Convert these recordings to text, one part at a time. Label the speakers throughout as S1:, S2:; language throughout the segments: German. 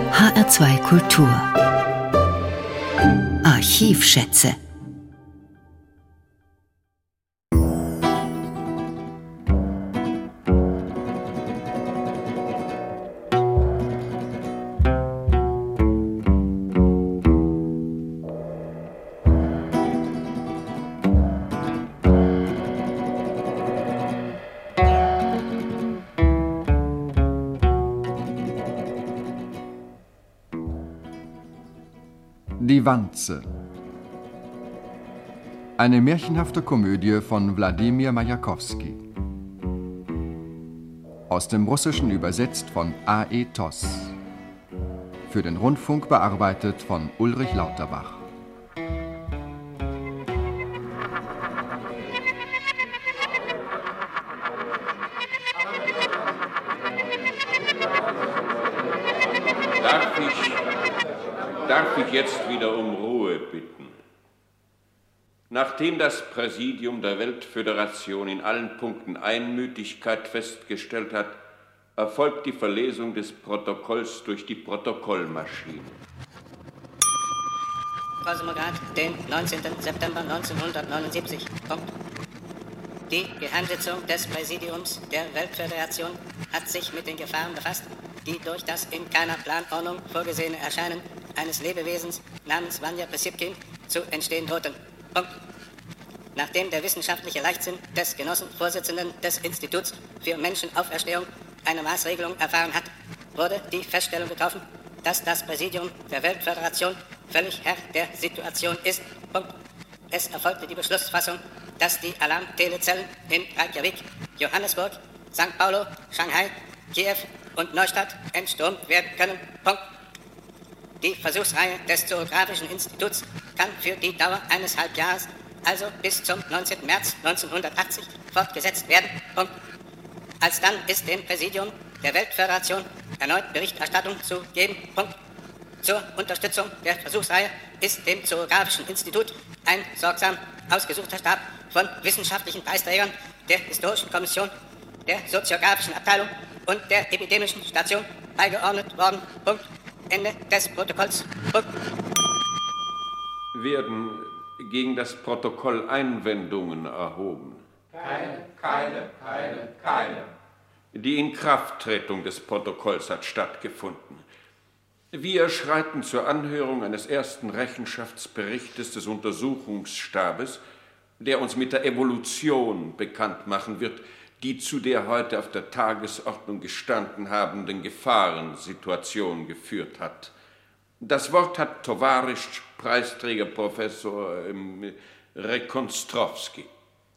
S1: HR2 Kultur Archivschätze.
S2: Die Wanze. Eine märchenhafte Komödie von Wladimir Majakowski. Aus dem Russischen übersetzt von A.E. Toss. Für den Rundfunk bearbeitet von Ulrich Lauterbach.
S3: Darf ich jetzt wieder um Ruhe bitten? Nachdem das Präsidium der Weltföderation in allen Punkten Einmütigkeit festgestellt hat, erfolgt die Verlesung des Protokolls durch die Protokollmaschine.
S4: Kosmograd, den 19. September 1979. Punkt. Die Geheimsitzung des Präsidiums der Weltföderation hat sich mit den Gefahren befasst, die durch das in keiner Planordnung vorgesehene Erscheinen eines Lebewesens namens Vanja Pesipkin zu entstehen drohten. Punkt. Nachdem der wissenschaftliche Leichtsinn des Genossenvorsitzenden des Instituts für Menschenauferstehung eine Maßregelung erfahren hat, wurde die Feststellung getroffen, dass das Präsidium der Weltföderation völlig Herr der Situation ist. Punkt. Es erfolgte die Beschlussfassung, dass die Alarmtelezellen in Reykjavik, Johannesburg, St. Paulo, Shanghai, Kiew und Neustadt entstürmt werden können. Punkt. Die Versuchsreihe des Zoologischen Instituts kann für die Dauer eines Halbjahres, also bis zum 19. März 1980, fortgesetzt werden. Punkt. Alsdann ist dem Präsidium der Weltföderation erneut Berichterstattung zu geben. Punkt. Zur Unterstützung der Versuchsreihe ist dem Zoologischen Institut ein sorgsam ausgesuchter Stab von wissenschaftlichen Preisträgern der Historischen Kommission, der Soziografischen Abteilung und der Epidemischen Station beigeordnet worden. Punkt. Ende des Protokolls. Punkt.
S3: Werden gegen das Protokoll Einwendungen erhoben? Keine. Die Inkrafttretung des Protokolls hat stattgefunden. Wir schreiten zur Anhörung eines ersten Rechenschaftsberichtes des Untersuchungsstabes, der uns mit der Evolution bekannt machen wird, die zu der heute auf der Tagesordnung gestanden habenden Gefahrensituation geführt hat. Das Wort hat Tovarisch Preisträger Professor Rekonstrowski.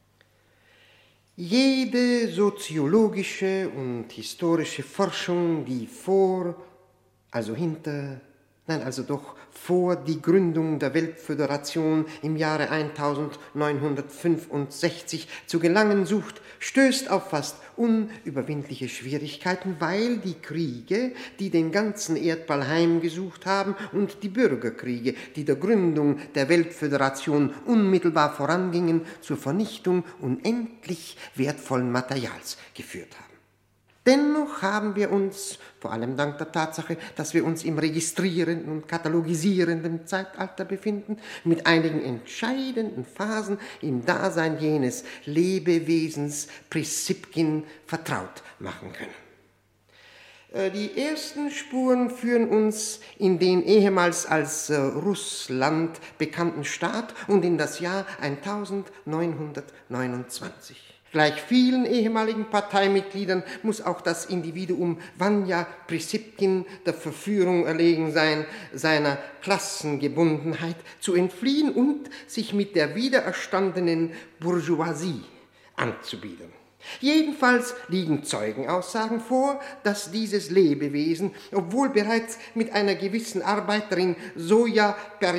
S5: Jede soziologische und historische Forschung, die vor die Gründung der Weltföderation im Jahre 1965 zu gelangen sucht, stößt auf fast unüberwindliche Schwierigkeiten, weil die Kriege, die den ganzen Erdball heimgesucht haben, und die Bürgerkriege, die der Gründung der Weltföderation unmittelbar vorangingen, zur Vernichtung unendlich wertvollen Materials geführt haben. Dennoch haben wir uns, vor allem dank der Tatsache, dass wir uns im registrierenden und katalogisierenden Zeitalter befinden, mit einigen entscheidenden Phasen im Dasein jenes Lebewesens Pesipkin vertraut machen können. Die ersten Spuren führen uns in den ehemals als Russland bekannten Staat und in das Jahr 1929. Gleich vielen ehemaligen Parteimitgliedern muss auch das Individuum Vanja Pesipkin der Verführung erlegen sein, seiner Klassengebundenheit zu entfliehen und sich mit der wiedererstandenen Bourgeoisie anzubiedern. Jedenfalls liegen Zeugenaussagen vor, dass dieses Lebewesen, obwohl bereits mit einer gewissen Arbeiterin Zoja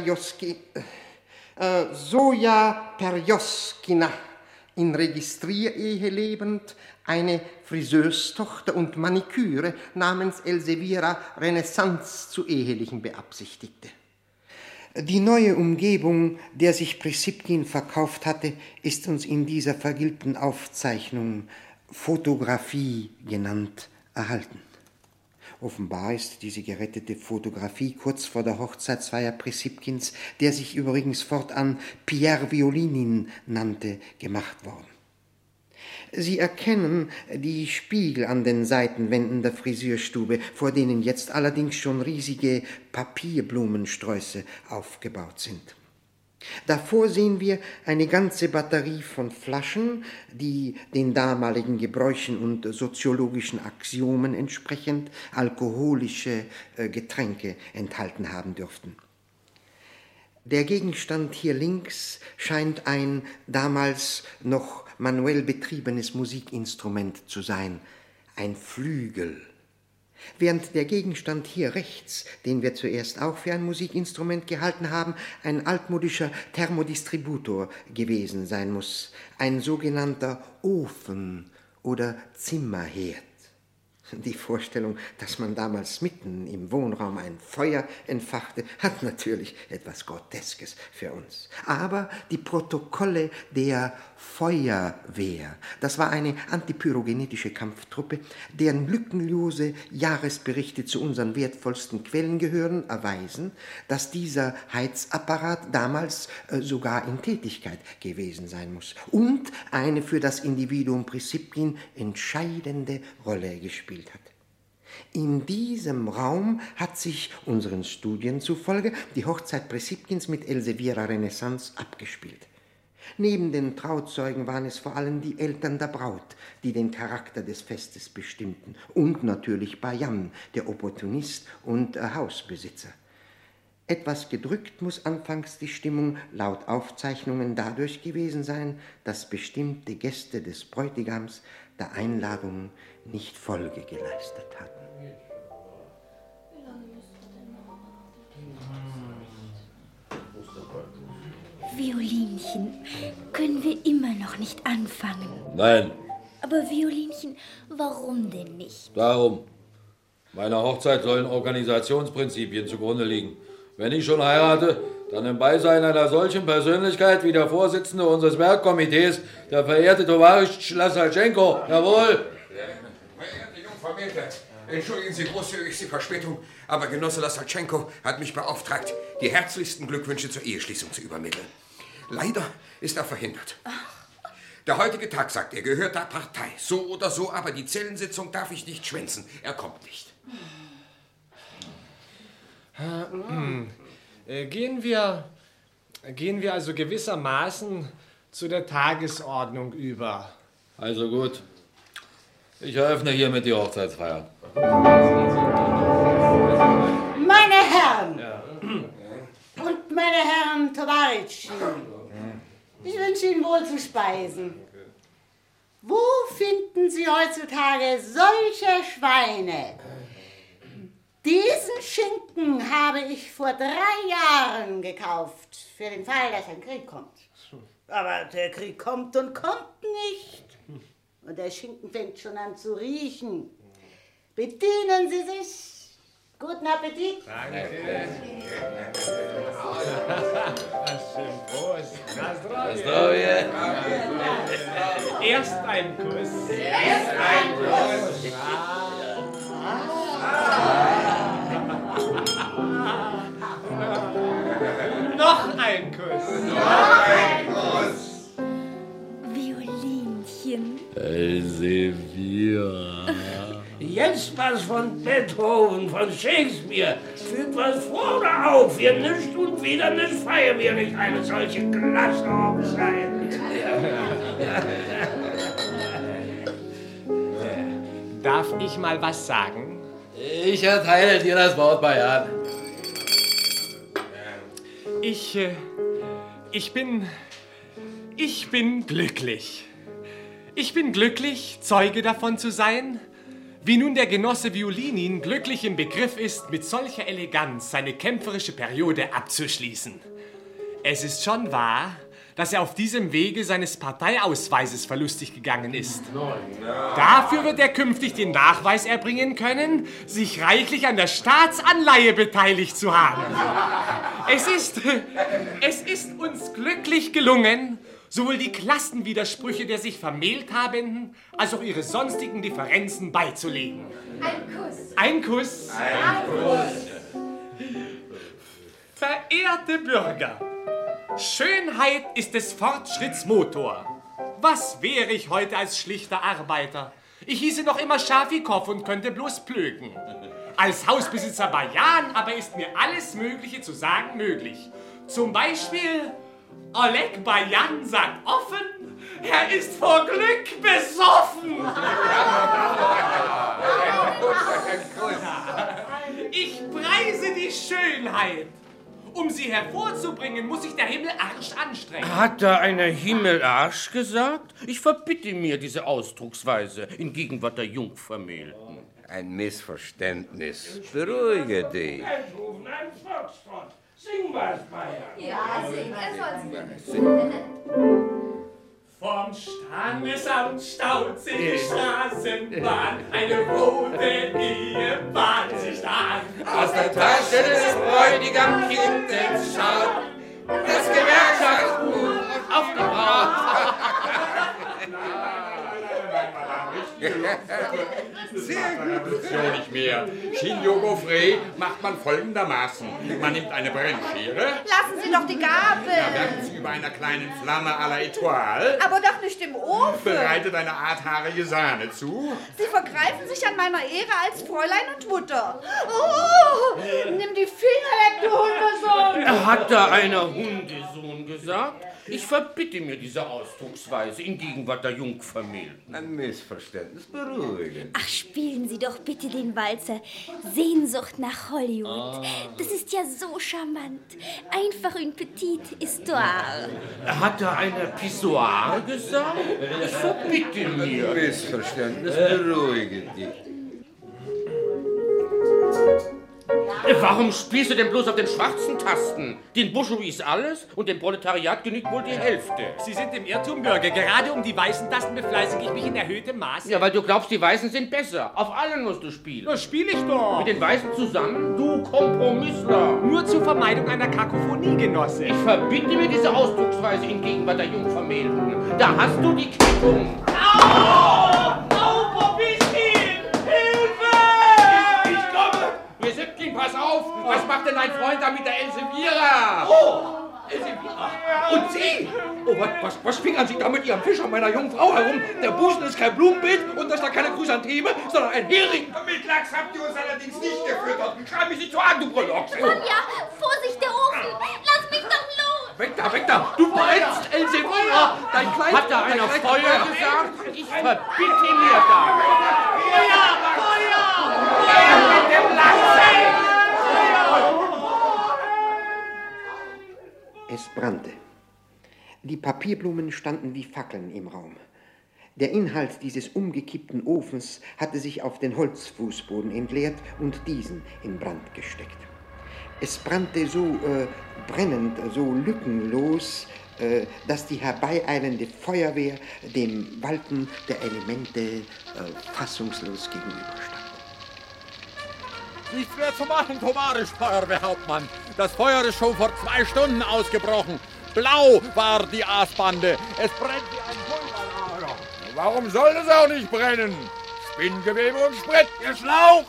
S5: Perjoskina in Registrierehe lebend, eine Friseurstochter und Maniküre namens Elseviera Renaissance zu ehelichen beabsichtigte. Die neue Umgebung, der sich Pesipkin verkauft hatte, ist uns in dieser vergilbten Aufzeichnung Fotografie genannt erhalten. Offenbar ist diese gerettete Fotografie kurz vor der Hochzeitsfeier Prischipkins, der sich übrigens fortan Pierre Violinin nannte, gemacht worden. Sie erkennen die Spiegel an den Seitenwänden der Friseurstube, vor denen jetzt allerdings schon riesige Papierblumensträuße aufgebaut sind. Davor sehen wir eine ganze Batterie von Flaschen, die den damaligen Gebräuchen und soziologischen Axiomen entsprechend alkoholische Getränke enthalten haben dürften. Der Gegenstand hier links scheint ein damals noch manuell betriebenes Musikinstrument zu sein, ein Flügel. Während der Gegenstand hier rechts, den wir zuerst auch für ein Musikinstrument gehalten haben, ein altmodischer Thermodistributor gewesen sein muss, ein sogenannter Ofen oder Zimmerherd. Die Vorstellung, dass man damals mitten im Wohnraum ein Feuer entfachte, hat natürlich etwas Groteskes für uns. Aber die Protokolle der Feuerwehr, das war eine antipyrogenetische Kampftruppe, deren lückenlose Jahresberichte zu unseren wertvollsten Quellen gehören, erweisen, dass dieser Heizapparat damals sogar in Tätigkeit gewesen sein muss und eine für das Individuum Prischipkin entscheidende Rolle gespielt hat. In diesem Raum hat sich unseren Studien zufolge die Hochzeit Prischipkins mit Elseviera Renaissance abgespielt. Neben den Trauzeugen waren es vor allem die Eltern der Braut, die den Charakter des Festes bestimmten, und natürlich Bajan, der Opportunist und Hausbesitzer. Etwas gedrückt muss anfangs die Stimmung laut Aufzeichnungen dadurch gewesen sein, dass bestimmte Gäste des Bräutigams der Einladung nicht Folge geleistet hatten.
S6: Violinchen, können wir immer noch nicht anfangen?
S7: Nein.
S6: Aber Violinchen, warum denn nicht?
S7: Darum. Meiner Hochzeit sollen Organisationsprinzipien zugrunde liegen. Wenn ich schon heirate, dann im Beisein einer solchen Persönlichkeit wie der Vorsitzende unseres Werkkomitees, der verehrte Tovarisch Lasaltschenko. Jawohl.
S8: Verehrte Jungvermählte, entschuldigen Sie großzügig die Verspätung, aber Genosse Lasaltschenko hat mich beauftragt, die herzlichsten Glückwünsche zur Eheschließung zu übermitteln. Leider ist er verhindert. Der heutige Tag, sagt er, gehört der Partei. So oder so, aber die Zellensitzung darf ich nicht schwänzen. Er kommt nicht.
S9: Gehen wir also gewissermaßen zu der Tagesordnung über.
S7: Also gut. Ich eröffne hiermit die Hochzeitsfeier.
S10: Meine Herren und meine Herren Tovaritschen, ich wünsche Ihnen wohl zu speisen. Wo finden Sie heutzutage solche Schweine? Diesen Schinken habe ich vor 3 Jahren gekauft, für den Fall, dass ein Krieg kommt. Aber der Krieg kommt und kommt nicht. Und der Schinken fängt schon an zu riechen. Bedienen Sie sich. Guten Appetit.
S9: Danke. Prost. Erst ein Kuss. Erst ein Kuss. Noch ein Kuss. Noch ein Kuss.
S6: Violinchen.
S7: Elseviera.
S11: Jetzt was von Beethoven, von Shakespeare. Fügt was vor oder auf? Wir nicht und wieder nicht feiern wir nicht eine solche klasse Hochzeit.
S9: Darf ich mal was sagen?
S7: Ich erteile dir das Wort, Bajan.
S9: Ich bin glücklich. Ich bin glücklich, Zeuge davon zu sein, wie nun der Genosse Violinin glücklich im Begriff ist, mit solcher Eleganz seine kämpferische Periode abzuschließen. Es ist schon wahr, dass er auf diesem Wege seines Parteiausweises verlustig gegangen ist. Dafür wird er künftig den Nachweis erbringen können, sich reichlich an der Staatsanleihe beteiligt zu haben. Es ist uns glücklich gelungen, sowohl die Klassenwidersprüche der sich vermählt Habenden, als auch ihre sonstigen Differenzen beizulegen.
S6: Ein Kuss.
S9: Ein Kuss.
S6: Ein Kuss.
S9: Verehrte Bürger, Schönheit ist des Fortschritts Motor. Was wäre ich heute als schlichter Arbeiter? Ich hieße noch immer Schafikow und könnte bloß plöken. Als Hausbesitzer Bajan aber ist mir alles Mögliche zu sagen möglich. Zum Beispiel, Oleg Bajan sagt offen, er ist vor Glück besoffen. Ich preise die Schönheit. Um sie hervorzubringen, muss sich der Himmel Arsch anstrengen.
S11: Hat da einer Himmel Arsch gesagt? Ich verbitte mir diese Ausdrucksweise in Gegenwart der Jungvermählten.
S8: Ein Missverständnis. Beruhige dich.
S11: Beethoven, ein Foxtrot. Sing was, Bayer.
S6: Ja, sing, er soll singen.
S9: Vom Standesamt staut sich die Straßenbahn, eine rote Ehe bahnt sich da an.
S8: Aus der Tasche des Bräutigam-Kindes schaut das Gewerkschaftsbuch auf die Braut.
S12: Sehr gut. So nicht mehr. Shinjo-Gofrei macht man folgendermaßen. Man nimmt eine Brennschere.
S13: Lassen Sie doch die Gabel.
S12: Werft sie über einer kleinen Flamme à la Étoile.
S13: Aber doch nicht im Ofen.
S12: Bereitet eine arthaarige Sahne zu.
S13: Sie vergreifen sich an meiner Ehre als Fräulein und Mutter. Oh, nimm die Finger weg, du Hundesohn.
S11: Hat da einer Hundesohn gesagt? Ich verbitte mir diese Ausdrucksweise in Gegenwart der Jungvermählten.
S8: Ein Missverständnis. Beruhigen.
S6: Ach, spielen Sie doch bitte den Walzer Sehnsucht nach Hollywood. Das ist ja so charmant. Einfach une petite histoire.
S11: Hat da einer Pissoir gesagt? Ich verbitte mir.
S8: Missverständnis. Beruhige dich.
S11: Warum spielst du denn bloß auf den schwarzen Tasten? Den Bourgeois alles und dem Proletariat genügt wohl die Hälfte.
S9: Sie sind im Irrtum, Bürger. Gerade um die weißen Tasten befleißige ich mich in erhöhtem Maß.
S11: Ja, weil du glaubst, die Weißen sind besser. Auf allen musst du spielen.
S9: Das spiele ich doch.
S11: Mit den Weißen zusammen? Du Kompromissler.
S9: Nur zur Vermeidung einer Kakophonie, Genosse.
S11: Ich verbitte mir diese Ausdrucksweise in Gegenwart der Jungvermählten. Da hast du die Quittung.
S9: Au! Au, wo bist du? Hilfe!
S12: Ich komme! Resipkin, pass auf! Was macht denn dein Freund da mit der Elseviera?
S11: Oh! Elseviera! Und sie! Oh, was fingern Sie da mit Ihrem Fisch an meiner jungen Frau herum? Der Busen ist kein Blumenbeet und da ist da keine Chrysantheme, sondern ein Hering.
S12: Mit Lachs habt ihr uns allerdings nicht gefüttert. Schreib mich nicht so an, du Brüllochs!
S6: Sonja, Vorsicht, der Ofen! Lass mich doch los!
S11: Weg da! Du brennst, Elseviera! Dein Kleid... Hat da einer Feuer gesagt? Ich verbitte mir das!
S9: Feuer mit dem Lachs!
S5: Es brannte. Die Papierblumen standen wie Fackeln im Raum. Der Inhalt dieses umgekippten Ofens hatte sich auf den Holzfußboden entleert und diesen in Brand gesteckt. Es brannte so brennend, so lückenlos, dass die herbeieilende Feuerwehr dem Walten der Elemente fassungslos gegenüberstand.
S14: Nichts mehr zu machen, Tomarisch, Feuerwehrhauptmann. Das Feuer ist schon vor 2 Stunden ausgebrochen. Blau war die Aasbande. Es brennt wie ein Pulverlager. Warum soll es auch nicht brennen? Spinngewebe und Sprit. Der Schlauch!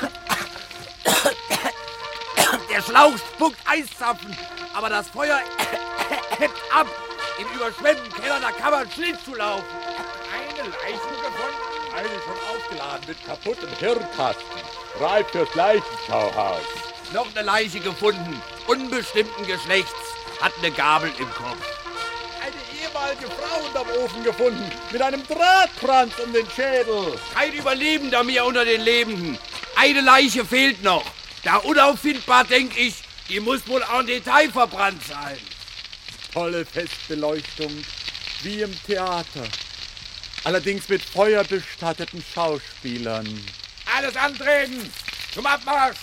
S14: Der Schlauch spuckt Eiszapfen. Aber das Feuer hebt ab. Im überschwemmten Keller, da kann man Schlittschuh laufen. Eine Leiche gefunden? Eine schon aufgeladen mit kaputtem Hirnkasten. Reif fürs Leichenschauhaus.
S12: Noch eine Leiche gefunden. Unbestimmten Geschlechts. Hat eine Gabel im Kopf.
S14: Eine ehemalige Frau unterm Ofen gefunden. Mit einem Drahtkranz um den Schädel.
S12: Kein Überlebender mehr unter den Lebenden. Eine Leiche fehlt noch. Da unauffindbar, denke ich, die muss wohl en Detail verbrannt sein.
S14: Tolle Festbeleuchtung, wie im Theater. Allerdings mit feuerbestatteten Schauspielern.
S12: Alles antreten! Zum Abmarsch!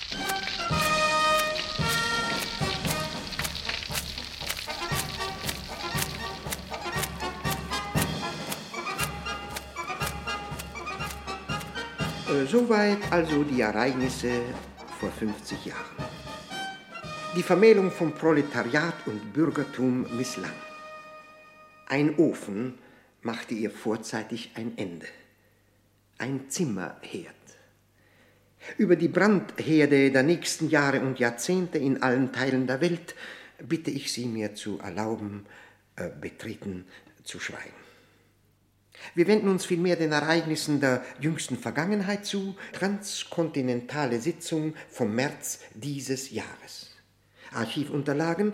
S5: Soweit also die Ereignisse vor 50 Jahren. Die Vermählung von Proletariat und Bürgertum misslang. Ein Ofen machte ihr vorzeitig ein Ende. Ein Zimmerherd. Über die Brandherde der nächsten Jahre und Jahrzehnte in allen Teilen der Welt bitte ich Sie, mir zu erlauben, betreten zu schweigen. Wir wenden uns vielmehr den Ereignissen der jüngsten Vergangenheit zu, transkontinentale Sitzung vom März dieses Jahres. Archivunterlagen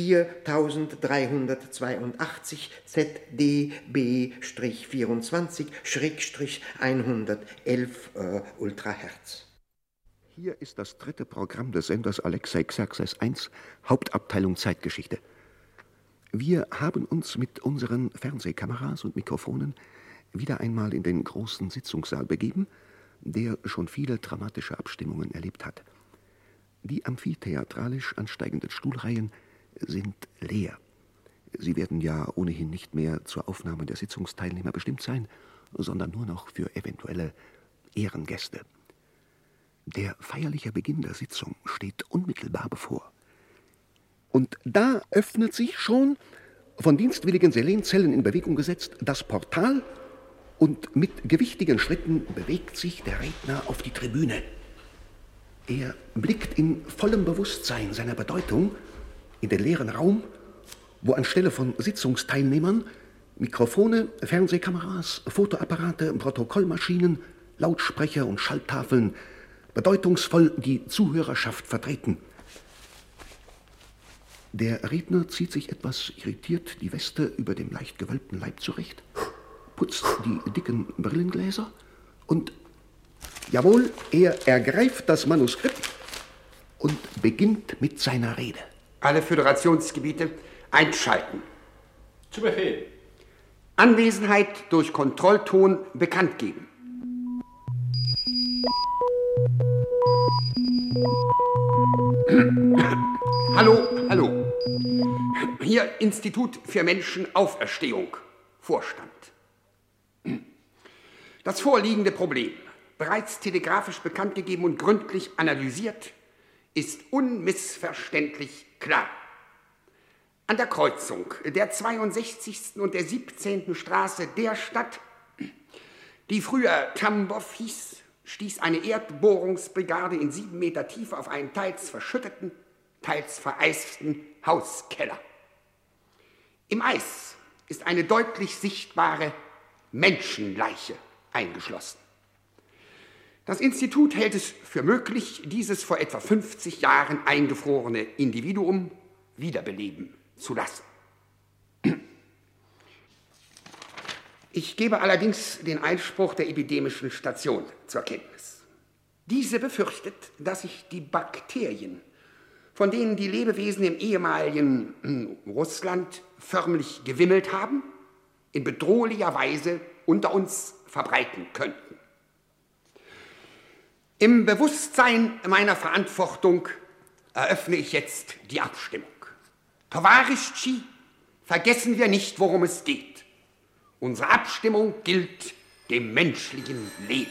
S5: 4382 ZDB-24-111 Ultrahertz.
S15: Hier ist das 3. Programm des Senders Alexei Xerxes I, Hauptabteilung Zeitgeschichte. Wir haben uns mit unseren Fernsehkameras und Mikrofonen wieder einmal in den großen Sitzungssaal begeben, der schon viele dramatische Abstimmungen erlebt hat. Die amphitheatralisch ansteigenden Stuhlreihen sind leer. Sie werden ja ohnehin nicht mehr zur Aufnahme der Sitzungsteilnehmer bestimmt sein, sondern nur noch für eventuelle Ehrengäste. Der feierliche Beginn der Sitzung steht unmittelbar bevor. Und da öffnet sich schon, von dienstwilligen Selenzellen in Bewegung gesetzt, das Portal, und mit gewichtigen Schritten bewegt sich der Redner auf die Tribüne. Er blickt in vollem Bewusstsein seiner Bedeutung in den leeren Raum, wo anstelle von Sitzungsteilnehmern Mikrofone, Fernsehkameras, Fotoapparate, Protokollmaschinen, Lautsprecher und Schalltafeln bedeutungsvoll die Zuhörerschaft vertreten. Der Redner zieht sich etwas irritiert die Weste über dem leicht gewölbten Leib zurecht, putzt die dicken Brillengläser und, jawohl, er ergreift das Manuskript und beginnt mit seiner Rede.
S16: Alle Föderationsgebiete einschalten.
S9: Zu Befehl.
S16: Anwesenheit durch Kontrollton bekannt geben. Hallo, hallo. Hier Institut für Menschenauferstehung, Vorstand. Das vorliegende Problem, bereits telegrafisch bekannt gegeben und gründlich analysiert, ist unmissverständlich klar. An der Kreuzung der 62. und der 17. Straße der Stadt, die früher Tambow hieß, stieß eine Erdbohrungsbrigade in 7 Meter Tiefe auf einen teils verschütteten, teils vereisten Hauskeller. Im Eis ist eine deutlich sichtbare Menschenleiche eingeschlossen. Das Institut hält es für möglich, dieses vor etwa 50 Jahren eingefrorene Individuum wiederbeleben zu lassen. Ich gebe allerdings den Einspruch der epidemischen Station zur Kenntnis. Diese befürchtet, dass sich die Bakterien, von denen die Lebewesen im ehemaligen Russland förmlich gewimmelt haben, in bedrohlicher Weise unter uns verbreiten könnten. Im Bewusstsein meiner Verantwortung eröffne ich jetzt die Abstimmung. Towarischi, vergessen wir nicht, worum es geht. Unsere Abstimmung gilt dem menschlichen Leben.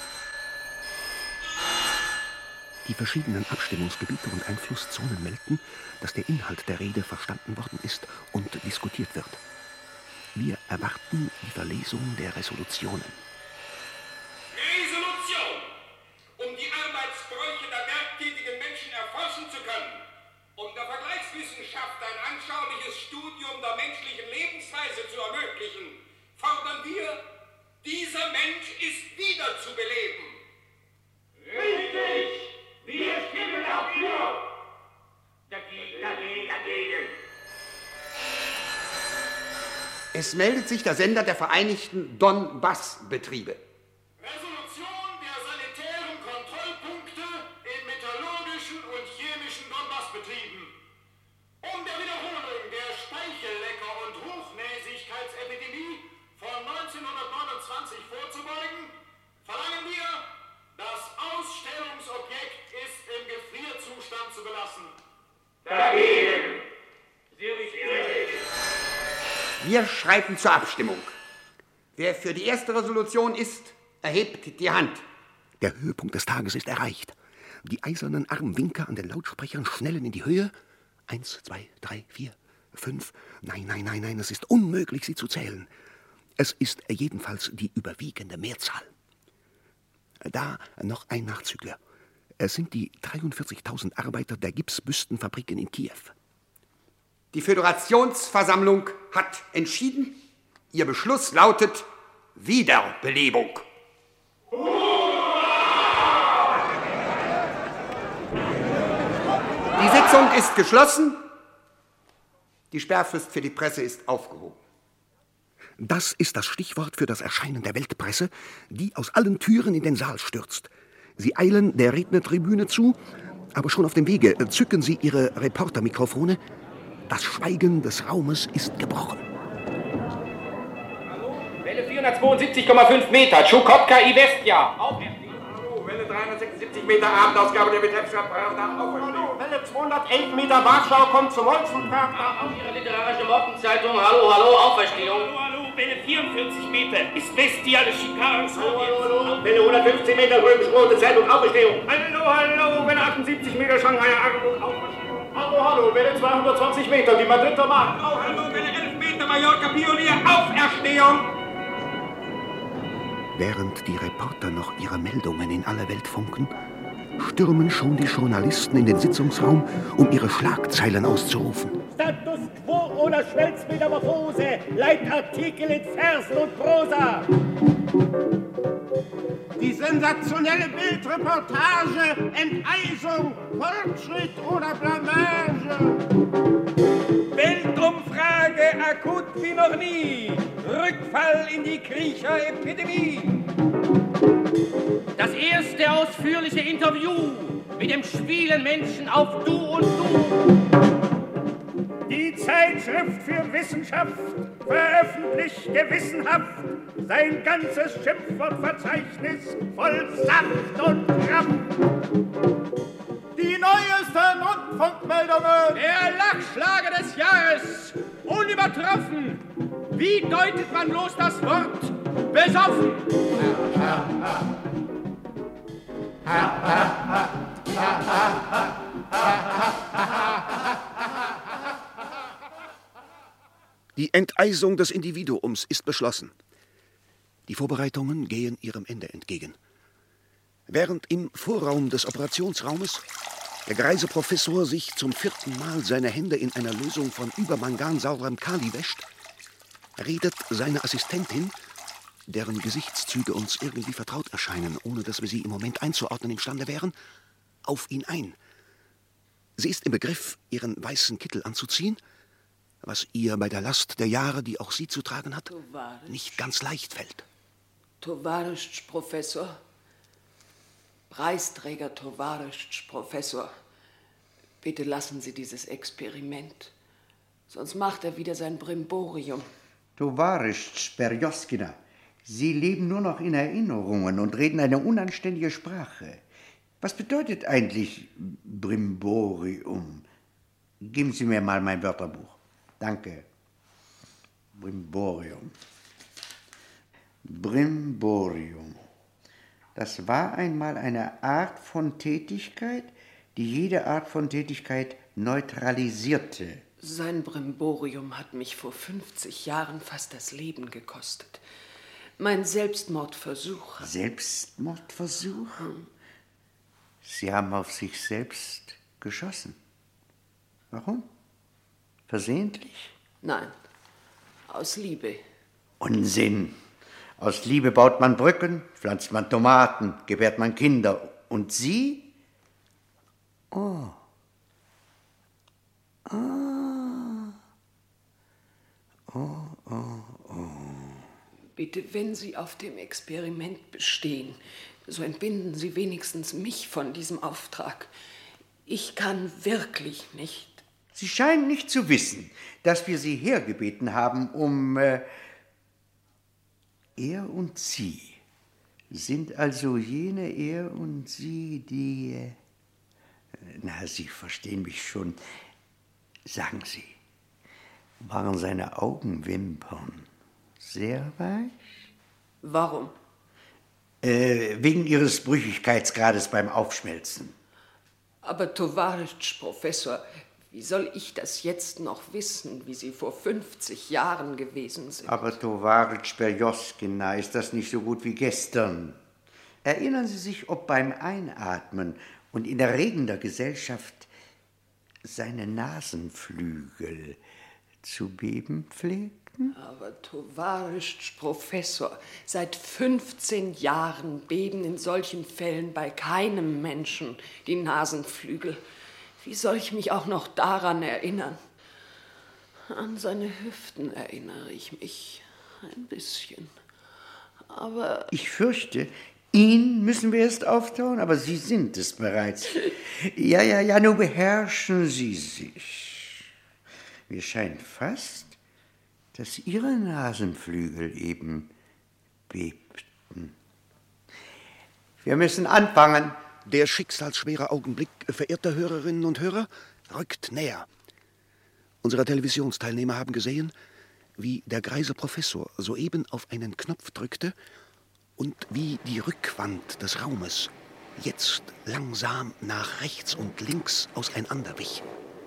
S15: Die verschiedenen Abstimmungsgebiete und Einflusszonen melden, dass der Inhalt der Rede verstanden worden ist und diskutiert wird. Wir erwarten die Verlesung der Resolutionen.
S17: Resolution! Um die Arbeitsbräuche der werktätigen Menschen erforschen zu können, um der Vergleichswissenschaft ein anschauliches Studium der menschlichen Lebensweise zu ermöglichen, fordern wir, dieser Mensch ist wiederzubeleben. Richtig! Wir stimmen dafür! Dagegen!
S16: Es meldet sich der Sender der Vereinigten Donbass-Betriebe.
S17: Resolution der sanitären Kontrollpunkte in metallurgischen und chemischen Donbass-Betrieben. Um der Wiederholung der Speichellecker- und Hochnäsigkeitsepidemie von 1929 vorzubeugen, verlangen wir, das Ausstellungsobjekt ist im Gefrierzustand zu belassen. Dagegen! Sehr richtig.
S16: Wir schreiten zur Abstimmung. Wer für die erste Resolution ist, erhebt die Hand.
S15: Der Höhepunkt des Tages ist erreicht. Die eisernen Armwinker an den Lautsprechern schnellen in die Höhe. 1, 2, 3, 4. 5. Nein, es ist unmöglich, sie zu zählen. Es ist jedenfalls die überwiegende Mehrzahl. Da noch ein Nachzügler. Es sind die 43.000 Arbeiter der Gipsbüstenfabriken in Kiew.
S16: Die Föderationsversammlung hat entschieden. Ihr Beschluss lautet Wiederbelebung. Die Sitzung ist geschlossen. Die Sperrfrist für die Presse ist aufgehoben.
S15: Das ist das Stichwort für das Erscheinen der Weltpresse, die aus allen Türen in den Saal stürzt. Sie eilen der Rednertribüne zu, aber schon auf dem Wege zücken sie ihre Reportermikrofone. Das Schweigen des Raumes ist gebrochen.
S17: Welle 472,5 Meter, Tschukotka, Ivestia. Hallo, Welle 376 Meter, Abendausgabe der Betriebsreporter. Hallo, Welle 211 Meter, Warschau kommt zum Holzenpferd. Auf Ihre literarische Morgenzeitung, hallo, Auferstehung. Hallo, Welle 44 Meter, ist bestiale Schikane. Hallo, Welle 115 Meter, römisch-rote Zeitung, Auferstehung. Hallo, Welle 78 Meter, Shanghai, Auferstehung. Hallo, Welle 220 Meter, die Madrider Markt. Hallo, Welle 11 Meter, Mallorca, Pionier, Auferstehung.
S15: Während die Reporter noch ihre Meldungen in aller Welt funken, stürmen schon die Journalisten in den Sitzungsraum, um ihre Schlagzeilen auszurufen.
S18: Status quo oder Schmelzmetamorphose, Leitartikel in Versen und Prosa.
S19: Die sensationelle Bildreportage, Enteisung, Fortschritt oder Blamage.
S18: Weltumfrage akut wie noch nie. Rückfall in die Kriecherepidemie. Das erste ausführliche Interview mit dem schwielen Menschen auf Du und Du. Die Zeitschrift für Wissenschaft veröffentlicht gewissenhaft sein ganzes Schimpfwortverzeichnis voll Saft und Kraft.
S19: Die neuesten Rundfunkmeldungen.
S18: Der Lachschlager des Jahres, unübertroffen. Wie deutet man bloß das Wort besoffen?
S15: Die Enteisung des Individuums ist beschlossen. Die Vorbereitungen gehen ihrem Ende entgegen. Während im Vorraum des Operationsraumes der greise Professor sich zum 4. Mal seine Hände in einer Lösung von übermangansaurem Kali wäscht, redet seine Assistentin, deren Gesichtszüge uns irgendwie vertraut erscheinen, ohne dass wir sie im Moment einzuordnen imstande wären, auf ihn ein. Sie ist im Begriff, ihren weißen Kittel anzuziehen, was ihr bei der Last der Jahre, die auch sie zu tragen hat, nicht ganz leicht fällt.
S20: Tovarisch, Professor. Preisträger Tovarisch, Professor. Bitte lassen Sie dieses Experiment. Sonst macht er wieder sein Brimborium.
S21: Tovarisch, Perjoskina, Sie leben nur noch in Erinnerungen und reden eine unanständige Sprache. Was bedeutet eigentlich Brimborium? Geben Sie mir mal mein Wörterbuch. Danke. Brimborium. Brimborium. Das war einmal eine Art von Tätigkeit, die jede Art von Tätigkeit neutralisierte.
S20: Sein Brimborium hat mich vor 50 Jahren fast das Leben gekostet. Mein Selbstmordversuch.
S21: Selbstmordversuch? Sie haben auf sich selbst geschossen. Warum? Versehentlich?
S20: Nein, aus Liebe.
S21: Unsinn. Aus Liebe baut man Brücken, pflanzt man Tomaten, gebärt man Kinder. Und Sie? Oh. Ah. Oh.
S20: Bitte, wenn Sie auf dem Experiment bestehen, so entbinden Sie wenigstens mich von diesem Auftrag. Ich kann wirklich nicht.
S21: Sie scheinen nicht zu wissen, dass wir Sie hergebeten haben, um... Er und Sie sind also jene Er und Sie, die... Na, Sie verstehen mich schon. Sagen Sie, waren seine Augenwimpern sehr weich?
S20: Warum?
S21: Wegen Ihres Brüchigkeitsgrades beim Aufschmelzen.
S20: Aber Tovarisch, Professor, Wie soll ich das jetzt noch wissen, wie Sie vor 50 Jahren gewesen sind?
S21: Aber Towarzysz Berjoskina, ist das nicht so gut wie gestern? Erinnern Sie sich, ob beim Einatmen und in erregender Gesellschaft seine Nasenflügel zu beben pflegten?
S20: Aber Towarzysz Professor, seit 15 Jahren beben in solchen Fällen bei keinem Menschen die Nasenflügel. Wie soll ich mich auch noch daran erinnern? An seine Hüften erinnere ich mich ein bisschen. Aber
S21: ich fürchte, ihn müssen wir erst auftauen, aber Sie sind es bereits. Ja, nur beherrschen Sie sich. Mir scheint fast, dass Ihre Nasenflügel eben bebten. Wir müssen anfangen.
S15: Der schicksalsschwere Augenblick, verehrte Hörerinnen und Hörer, rückt näher. Unsere Televisionsteilnehmer haben gesehen, wie der greise Professor soeben auf einen Knopf drückte und wie die Rückwand des Raumes jetzt langsam nach rechts und links auseinanderwich.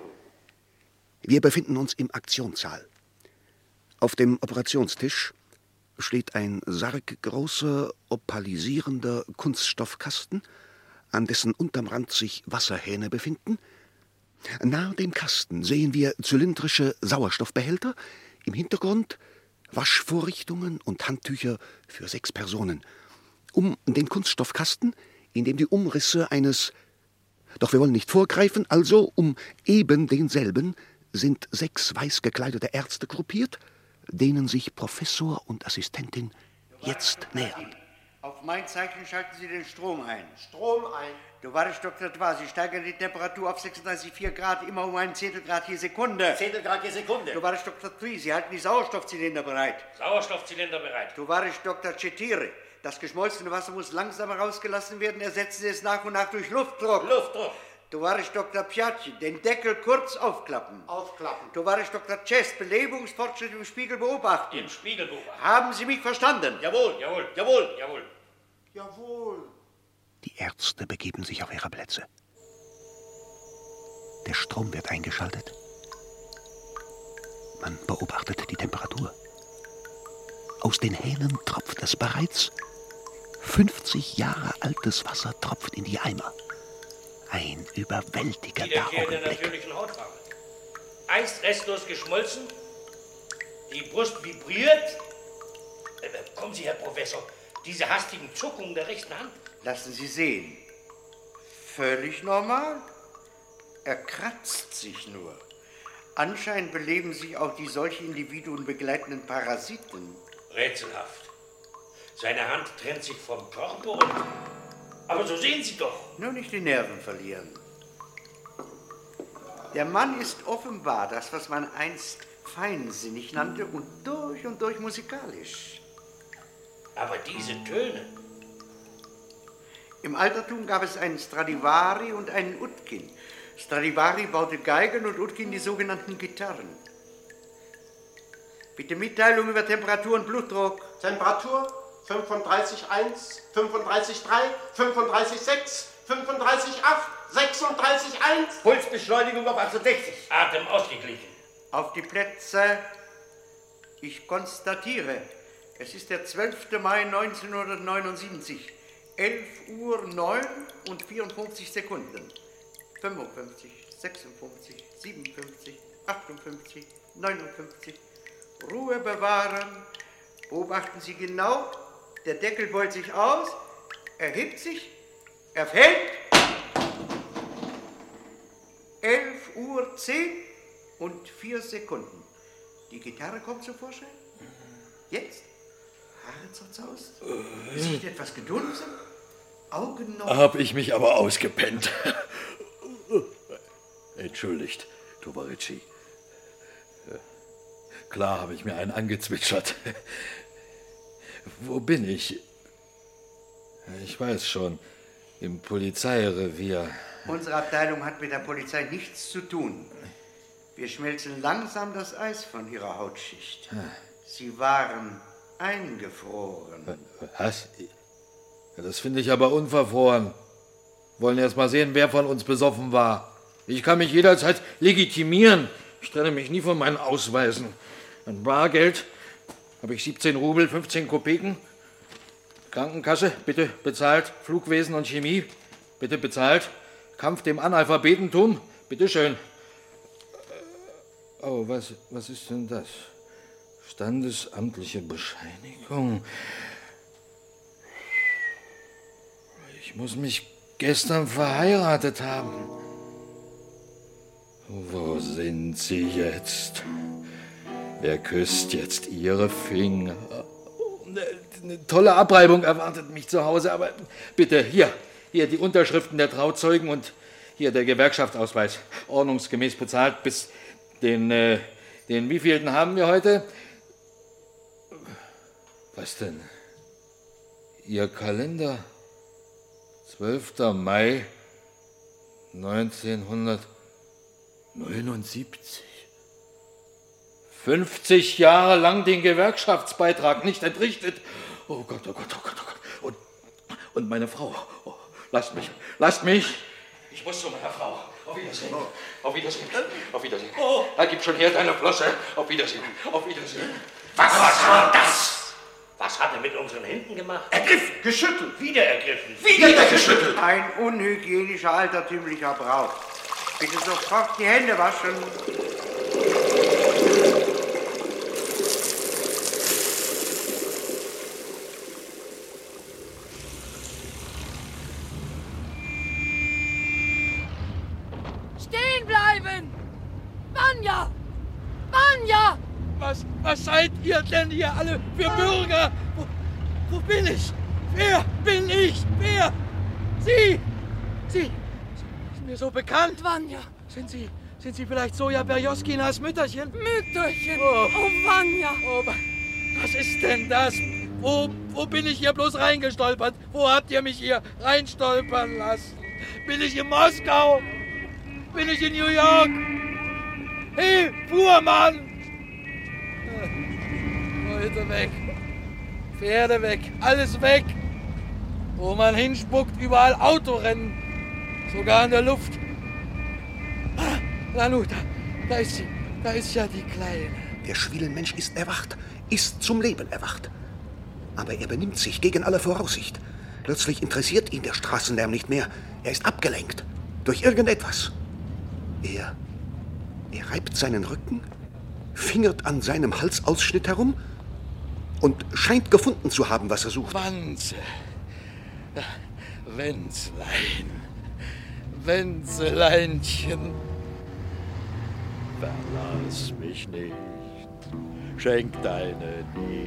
S15: Wir befinden uns im Aktionssaal. Auf dem Operationstisch steht ein sarggroßer, opalisierender Kunststoffkasten, an dessen unterm Rand sich Wasserhähne befinden. Nahe dem Kasten sehen wir zylindrische Sauerstoffbehälter, im Hintergrund Waschvorrichtungen und Handtücher für 6 Personen. Um den Kunststoffkasten, in dem die Umrisse eines... Doch wir wollen nicht vorgreifen, also um eben denselben sind 6 weiß gekleidete Ärzte gruppiert, denen sich Professor und Assistentin jetzt nähern.
S21: Auf mein Zeichen schalten Sie den Strom ein.
S19: Strom ein.
S21: Towarzysz Dr. Twar, Sie steigern die Temperatur auf 36,4 Grad, immer um einen Zehntelgrad je Sekunde.
S19: Zehntelgrad je Sekunde.
S21: Towarzysz Dr. Twi, Sie halten die Sauerstoffzylinder bereit.
S19: Sauerstoffzylinder bereit.
S21: Towarzysz Dr. Chetiri, das geschmolzene Wasser muss langsam herausgelassen werden. Ersetzen Sie es nach und nach durch Luftdruck.
S19: Luftdruck.
S21: Towarzysz Dr. Piaci, den Deckel kurz aufklappen.
S19: Aufklappen.
S21: Towarzysz Dr. Chest, Belebungsfortschritt im Spiegel beobachten.
S19: Im Spiegel beobachten.
S21: Haben Sie mich verstanden?
S19: Jawohl, jawohl, jawohl, jawohl.
S21: Jawohl.
S15: Die Ärzte begeben sich auf ihre Plätze. Der Strom wird eingeschaltet. Man beobachtet die Temperatur. Aus den Hähnen tropft es bereits. 50 Jahre altes Wasser tropft in die Eimer. Ein überwältigender
S11: Wiederkehr der
S19: Augenblick.
S11: natürlichen Hautfarbe. Eis restlos geschmolzen. Die Brust vibriert. Kommen Sie, Herr Professor. Diese hastigen Zuckungen der rechten Hand.
S21: Lassen Sie sehen. Völlig normal. Er kratzt sich nur. Anscheinend beleben sich auch die solche Individuen begleitenden Parasiten.
S11: Rätselhaft. Seine Hand trennt sich vom Körper und... Aber so sehen Sie doch.
S21: Nur nicht die Nerven verlieren. Der Mann ist offenbar das, was man einst feinsinnig nannte und durch musikalisch.
S11: Aber diese Töne...
S21: Im Altertum gab es einen Stradivari und einen Utkin. Stradivari baute Geigen und Utkin die sogenannten Gitarren. Bitte Mitteilung über Temperatur und Blutdruck.
S19: Temperatur 35,1, 35,3, 35,6, 35,8, 36,1. Pulsbeschleunigung auf 68.
S11: Atem ausgeglichen.
S21: Auf die Plätze. Ich konstatiere, es ist der 12. Mai 1979. 11:09 und 54 Sekunden. 55, 56, 57, 58, 59. Ruhe bewahren. Beobachten Sie genau. Der Deckel beult sich aus. Er hebt sich. Er fällt. 11:10 und 4 Sekunden. Die Gitarre kommt zum Vorschein. Jetzt. Haare zerzaust. Gesicht etwas gedunsen. Augen noch.
S1: Hab ich mich aber ausgepennt. Entschuldigt, Towarzysz. Klar habe ich mir einen angezwitschert. Wo bin ich? Ich weiß schon. Im Polizeirevier.
S21: Unsere Abteilung hat mit der Polizei nichts zu tun. Wir schmelzen langsam das Eis von Ihrer Hautschicht. Sie waren eingefroren.
S1: Was? Das finde ich aber unverfroren. Wollen erst mal sehen, wer von uns besoffen war. Ich kann mich jederzeit legitimieren. Ich trenne mich nie von meinen Ausweisen. An Bargeld habe ich 17 Rubel, 15 Kopeken. Krankenkasse, bitte bezahlt. Flugwesen und Chemie, bitte bezahlt. Kampf dem Analphabetentum, bitteschön. Oh, was ist denn das? Standesamtliche Bescheinigung. Ich muss mich gestern verheiratet haben. Wo sind Sie jetzt? Wer küsst jetzt Ihre Finger? Eine tolle Abreibung erwartet mich zu Hause, aber bitte, hier die Unterschriften der Trauzeugen und hier der Gewerkschaftsausweis. Ordnungsgemäß bezahlt bis den wievielten haben wir heute? Was denn? Ihr Kalender? 12. Mai 1979. 50 Jahre lang den Gewerkschaftsbeitrag nicht entrichtet. Oh Gott, oh Gott, oh Gott, oh Gott. Und meine Frau. Oh, lasst mich. Ich muss zu meiner Frau. Auf Wiedersehen. Auf Wiedersehen. Auf Wiedersehen. Gib schon her deine Flosse. Auf Wiedersehen. Auf Wiedersehen.
S11: Was war das? Was hat er mit unseren Händen gemacht?
S19: Ergriffen, geschüttelt.
S11: Wieder ergriffen.
S19: Wieder geschüttelt.
S21: Ein unhygienischer, altertümlicher Brauch. Bitte sofort die Hände waschen.
S12: Stehen bleiben! Vanja! Vanja!
S7: Was seid ihr denn hier alle für Bürger? Wo bin ich? Wer bin ich? Wer? Sie sind mir so bekannt.
S12: Vanja!
S7: Sind Sie vielleicht Zoja Berjoskinas Mütterchen?
S12: Mütterchen! Oh, Vanja!
S7: Oh, was ist denn das? Wo bin ich hier bloß reingestolpert? Wo habt ihr mich hier reinstolpern lassen? Bin ich in Moskau? Bin ich in New York? Hey, Fuhrmann! Leute weg, Pferde weg, alles weg. Wo man hinspuckt, überall Autorennen, sogar in der Luft. Nanu, da ist sie, da ist ja die Kleine.
S15: Der Schwielenmensch ist erwacht, ist zum Leben erwacht. Aber er benimmt sich gegen alle Voraussicht. Plötzlich interessiert ihn der Straßenlärm nicht mehr. Er ist abgelenkt durch irgendetwas. Er reibt seinen Rücken, fingert an seinem Halsausschnitt herum und scheint gefunden zu haben, was er sucht.
S7: Wanze, Wenzeleinchen, verlass mich nicht, schenk deine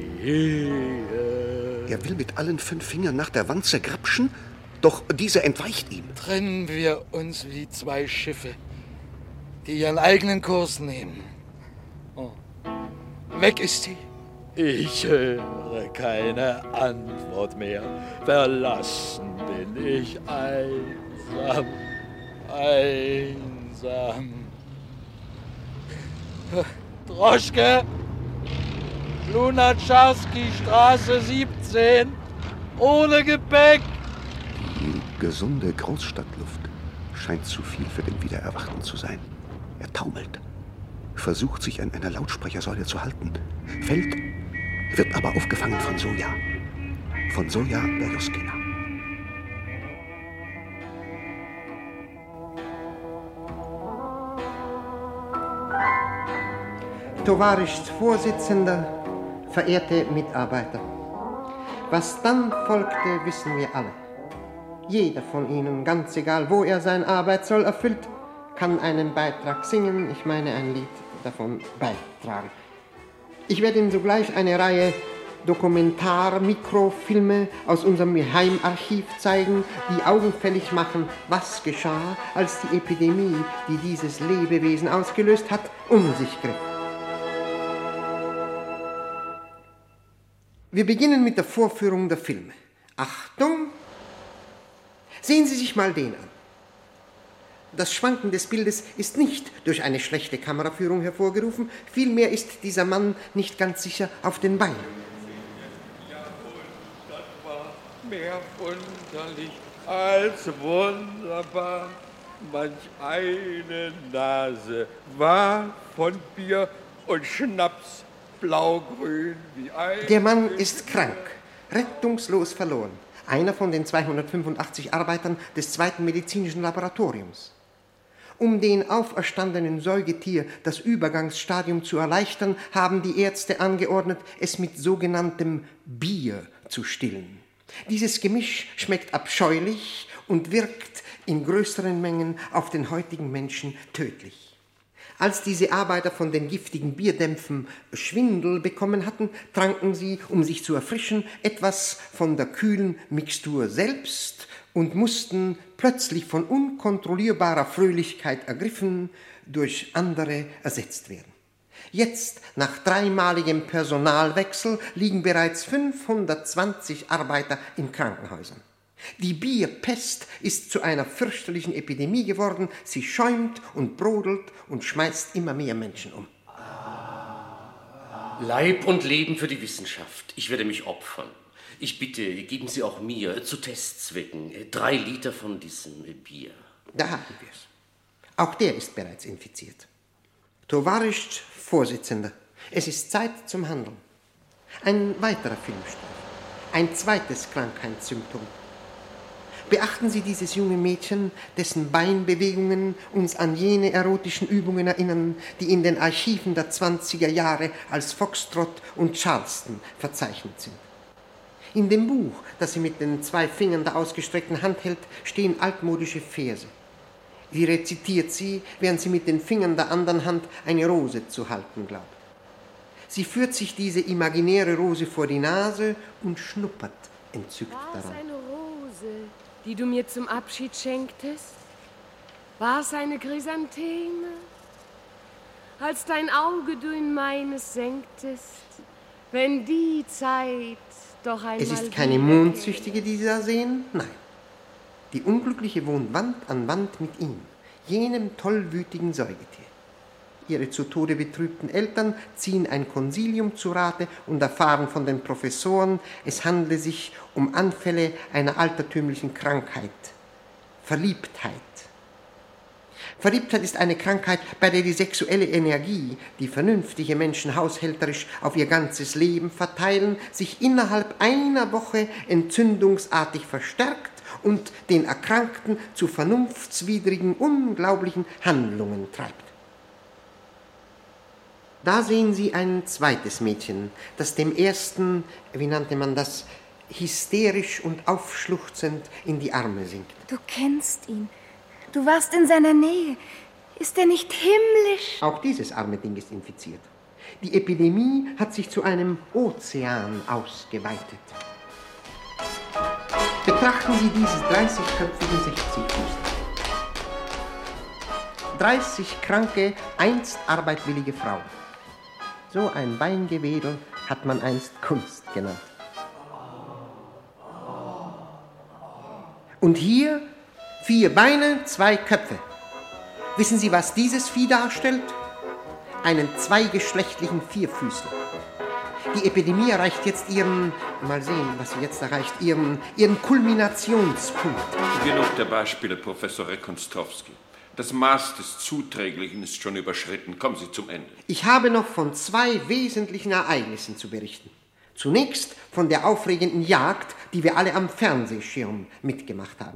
S7: Nähe.
S15: Er will mit allen 5 Fingern nach der Wanze grapschen, doch diese entweicht ihm.
S7: Trennen wir uns wie 2 Schiffe, die ihren eigenen Kurs nehmen. Oh. Weg ist sie. Ich höre keine Antwort mehr. Verlassen bin ich einsam. Droschke, Lunatscharski-Straße 17, ohne Gepäck.
S15: Die gesunde Großstadtluft scheint zu viel für den Wiedererwachten zu sein. Er taumelt, versucht sich an einer Lautsprechersäule zu halten, fällt, wird aber aufgefangen von Zoja. Von Zoja Berjoskina.
S5: Tovarisch Vorsitzender, verehrte Mitarbeiter. Was dann folgte, wissen wir alle. Jeder von Ihnen, ganz egal, wo er seine Arbeit soll, erfüllt, kann einen Beitrag singen, ich meine ein Lied davon beitragen. Ich werde Ihnen sogleich eine Reihe Dokumentar-Mikrofilme aus unserem Geheimarchiv zeigen, die augenfällig machen, was geschah, als die Epidemie, die dieses Lebewesen ausgelöst hat, um sich griff. Wir beginnen mit der Vorführung der Filme. Achtung! Sehen Sie sich mal den an. Das Schwanken des Bildes ist nicht durch eine schlechte Kameraführung hervorgerufen, vielmehr ist dieser Mann nicht ganz sicher auf den Beinen.
S7: Jawohl, das war mehr wunderlich als wunderbar.
S2: manch eine Nase war von Bier und Schnaps blaugrün wie ein...
S5: Der Mann ist krank, rettungslos verloren. Einer von den 285 Arbeitern des 2. medizinischen Laboratoriums. Um den auferstandenen Säugetier das Übergangsstadium zu erleichtern, haben die Ärzte angeordnet, es mit sogenanntem Bier zu stillen. Dieses Gemisch schmeckt abscheulich und wirkt in größeren Mengen auf den heutigen Menschen tödlich. Als diese Arbeiter von den giftigen Bierdämpfen Schwindel bekommen hatten, tranken sie, um sich zu erfrischen, etwas von der kühlen Mixtur selbst und mussten plötzlich von unkontrollierbarer Fröhlichkeit ergriffen durch andere ersetzt werden. Jetzt, nach 3-maligem Personalwechsel, liegen bereits 520 Arbeiter in Krankenhäusern. Die Bierpest ist zu einer fürchterlichen Epidemie geworden. Sie schäumt und brodelt und schmeißt immer mehr Menschen um.
S22: Leib und Leben für die Wissenschaft. Ich werde mich opfern. Ich bitte, geben Sie auch mir zu Testzwecken 3 Liter von diesem Bier.
S5: Da haben wir es. Auch der ist bereits infiziert. Tovarisch Vorsitzender, es ist Zeit zum Handeln. Ein weiterer Filmstreif. Ein zweites Krankheitssymptom. Beachten Sie dieses junge Mädchen, dessen Beinbewegungen uns an jene erotischen Übungen erinnern, die in den Archiven der 20er Jahre als Foxtrot und Charleston verzeichnet sind. In dem Buch, das sie mit den 2 Fingern der ausgestreckten Hand hält, stehen altmodische Verse. Sie rezitiert sie, während sie mit den Fingern der anderen Hand eine Rose zu halten glaubt. Sie führt sich diese imaginäre Rose vor die Nase und schnuppert entzückt daran.
S23: War es eine Rose, die du mir zum Abschied schenktest? War es eine Chrysantheme? Als dein Auge du in meines senktest, wenn die Zeit doch einmal...
S5: Es ist keine Mondsüchtige, die Sie da sehen? Nein. Die Unglückliche wohnt Wand an Wand mit ihm, jenem tollwütigen Säugetier. Ihre zu Tode betrübten Eltern ziehen ein Konsilium zu Rate und erfahren von den Professoren, es handle sich um Anfälle einer altertümlichen Krankheit. Verliebtheit. Verliebtheit ist eine Krankheit, bei der die sexuelle Energie, die vernünftige Menschen haushälterisch auf ihr ganzes Leben verteilen, sich innerhalb einer Woche entzündungsartig verstärkt und den Erkrankten zu vernunftswidrigen, unglaublichen Handlungen treibt. Da sehen Sie ein zweites Mädchen, das dem ersten, wie nannte man das, hysterisch und aufschluchzend in die Arme sinkt.
S6: Du kennst ihn. Du warst in seiner Nähe. Ist er nicht himmlisch?
S5: Auch dieses arme Ding ist infiziert. Die Epidemie hat sich zu einem Ozean ausgeweitet. Betrachten Sie diese 30-köpfigen 60-Füßler. 30 kranke, einst arbeitwillige Frauen. So ein Beingewedel hat man einst Kunst genannt. Und hier 4 Beine, 2 Köpfe. Wissen Sie, was dieses Vieh darstellt? Einen zweigeschlechtlichen Vierfüßler. Die Epidemie erreicht jetzt ihren, mal sehen, was sie jetzt erreicht, ihren Kulminationspunkt.
S3: Genug der Beispiele, Professor Rekonstrowski. Das Maß des Zuträglichen ist schon überschritten. Kommen Sie zum Ende.
S5: Ich habe noch von 2 wesentlichen Ereignissen zu berichten. Zunächst von der aufregenden Jagd, die wir alle am Fernsehschirm mitgemacht haben.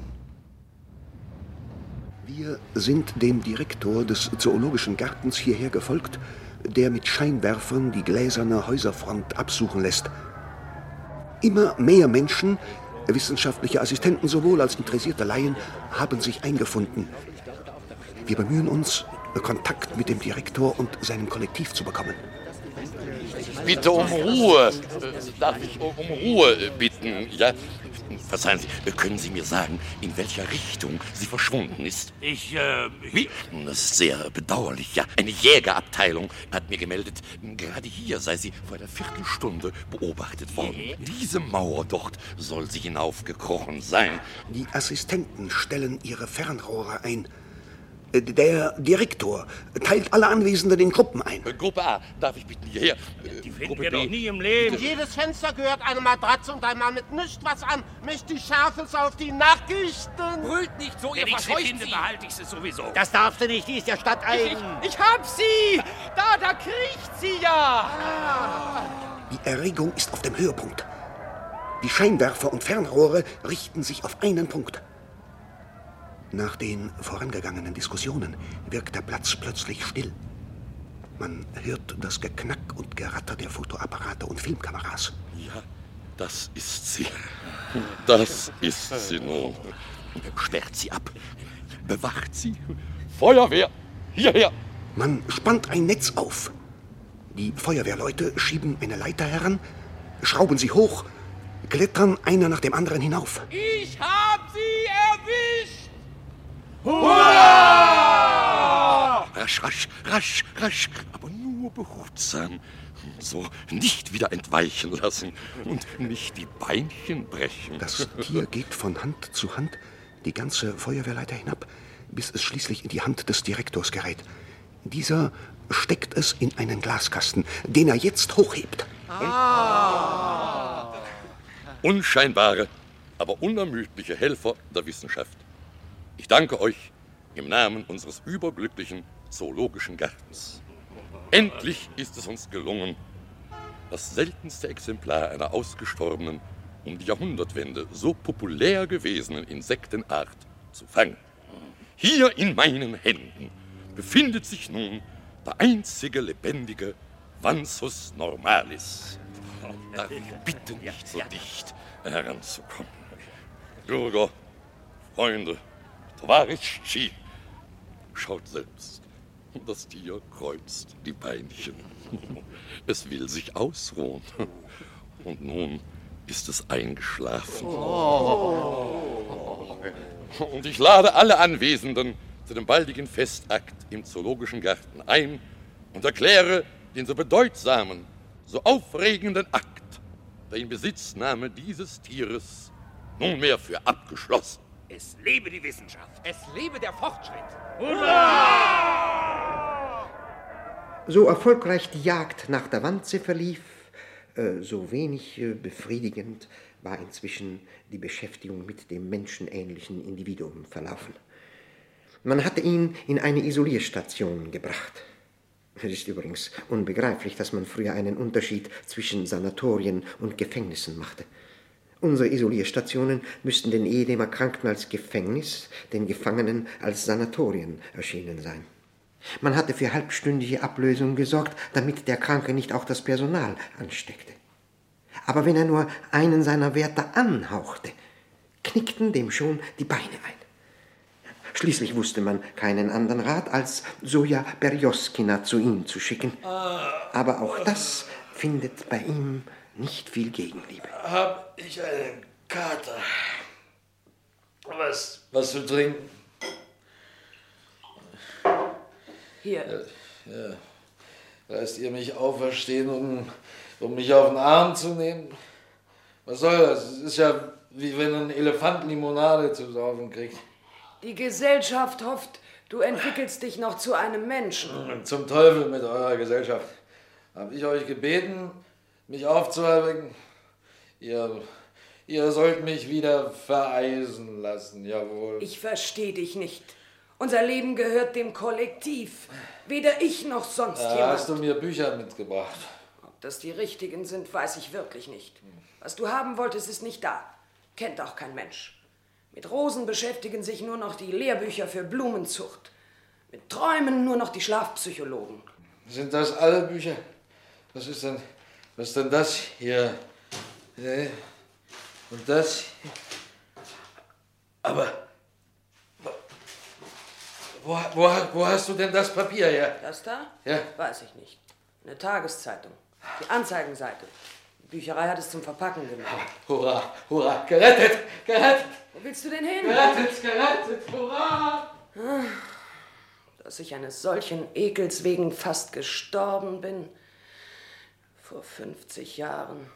S15: Wir sind dem Direktor des Zoologischen Gartens hierher gefolgt, der mit Scheinwerfern die gläserne Häuserfront absuchen lässt. Immer mehr Menschen, wissenschaftliche Assistenten sowohl als interessierte Laien, haben sich eingefunden. Wir bemühen uns, Kontakt mit dem Direktor und seinem Kollektiv zu bekommen.
S24: Bitte um Ruhe. Darf ich um Ruhe bitten? Ja? Verzeihen Sie, können Sie mir sagen, in welcher Richtung sie verschwunden ist? Wie? Das ist sehr bedauerlich, ja. Eine Jägerabteilung hat mir gemeldet, gerade hier sei sie vor einer Viertelstunde beobachtet worden. Diese Mauer dort soll sie hinaufgekrochen sein.
S15: Die Assistenten stellen ihre Fernrohre ein. Der Direktor teilt alle Anwesenden in Gruppen ein.
S24: Gruppe A, darf ich bitten hierher?
S11: Die finden wir doch nie im Leben.
S4: Jedes Fenster gehört eine Matratze und ein Mann mit nichts was an, mischt die Schafels auf die Nachrichten.
S14: Brüllt nicht so, ihr verscheucht sie.
S11: Behalte ich sie sowieso.
S4: Das darfst du nicht, die ist ja stadteigen.
S18: Ich hab sie! Da kriecht sie ja!
S15: Die Erregung ist auf dem Höhepunkt. Die Scheinwerfer und Fernrohre richten sich auf einen Punkt. Nach den vorangegangenen Diskussionen wirkt der Platz plötzlich still. Man hört das Geknack und Geratter der Fotoapparate und Filmkameras.
S24: Ja, das ist sie. Das ist sie nun. Sperrt sie ab. Bewacht sie. Feuerwehr, hierher.
S15: Man spannt ein Netz auf. Die Feuerwehrleute schieben eine Leiter heran, schrauben sie hoch, klettern einer nach dem anderen hinauf.
S18: Ich hab sie erwischt!
S24: Hurra! Rasch, aber nur behutsam. So, nicht wieder entweichen lassen und nicht die Beinchen brechen.
S15: Das Tier geht von Hand zu Hand, die ganze Feuerwehrleiter hinab, bis es schließlich in die Hand des Direktors gerät. Dieser steckt es in einen Glaskasten, den er jetzt hochhebt.
S24: Unscheinbare, aber unermüdliche Helfer der Wissenschaft. Ich danke euch im Namen unseres überglücklichen Zoologischen Gartens. Endlich ist es uns gelungen, das seltenste Exemplar einer ausgestorbenen, um die Jahrhundertwende so populär gewesenen Insektenart zu fangen. Hier in meinen Händen befindet sich nun der einzige lebendige Vansus normalis. Darf ich bitten, nicht so dicht heranzukommen. Bürger, Freunde, Tovarischi, schaut selbst. Das Tier kreuzt die Beinchen. Es will sich ausruhen. Und nun ist es eingeschlafen. Und ich lade alle Anwesenden zu dem baldigen Festakt im Zoologischen Garten ein und erkläre den so bedeutsamen, so aufregenden Akt der Inbesitznahme dieses Tieres nunmehr für abgeschlossen.
S14: Es lebe die Wissenschaft.
S18: Es lebe der Fortschritt.
S5: So erfolgreich die Jagd nach der Wanze verlief, so wenig befriedigend war inzwischen die Beschäftigung mit dem menschenähnlichen Individuum verlaufen. Man hatte ihn in eine Isolierstation gebracht. Es ist übrigens unbegreiflich, dass man früher einen Unterschied zwischen Sanatorien und Gefängnissen machte. Unsere Isolierstationen müssten den ehedem Erkrankten als Gefängnis, den Gefangenen als Sanatorien erschienen sein. Man hatte für halbstündige Ablösung gesorgt, damit der Kranke nicht auch das Personal ansteckte. Aber wenn er nur einen seiner Wärter anhauchte, knickten dem schon die Beine ein. Schließlich wusste man keinen anderen Rat, als Zoja Berjoskina zu ihm zu schicken. Aber auch das findet bei ihm nicht viel Gegenliebe.
S7: Hab ich einen Kater? Was zu trinken?
S20: Hier.
S7: Ja. Lasst ihr mich auferstehen, um mich auf den Arm zu nehmen? Was soll das? Es ist ja wie wenn ein Elefant Limonade zu saufen kriegt.
S20: Die Gesellschaft hofft, du entwickelst dich noch zu einem Menschen.
S7: Zum Teufel mit eurer Gesellschaft. Hab ich euch gebeten, mich aufzuerwecken? Ihr sollt mich wieder vereisen lassen, jawohl.
S20: Ich verstehe dich nicht. Unser Leben gehört dem Kollektiv. Weder ich noch sonst jemand.
S7: Hast du mir Bücher mitgebracht?
S20: Ob das die richtigen sind, weiß ich wirklich nicht. Was du haben wolltest, ist nicht da. Kennt auch kein Mensch. Mit Rosen beschäftigen sich nur noch die Lehrbücher für Blumenzucht. Mit Träumen nur noch die Schlafpsychologen.
S7: Sind das alle Bücher? Was ist denn das hier? Und das? Aber wo hast du denn das Papier her?
S20: Das da?
S7: Ja.
S20: Weiß ich nicht. Eine Tageszeitung. Die Anzeigenseite. Die Bücherei hat es zum Verpacken genommen.
S7: Hurra, hurra, gerettet, gerettet!
S20: Wo willst du denn hin?
S7: Gerettet, hurra!
S20: Dass ich eines solchen Ekels wegen fast gestorben bin. Vor 50 Jahren.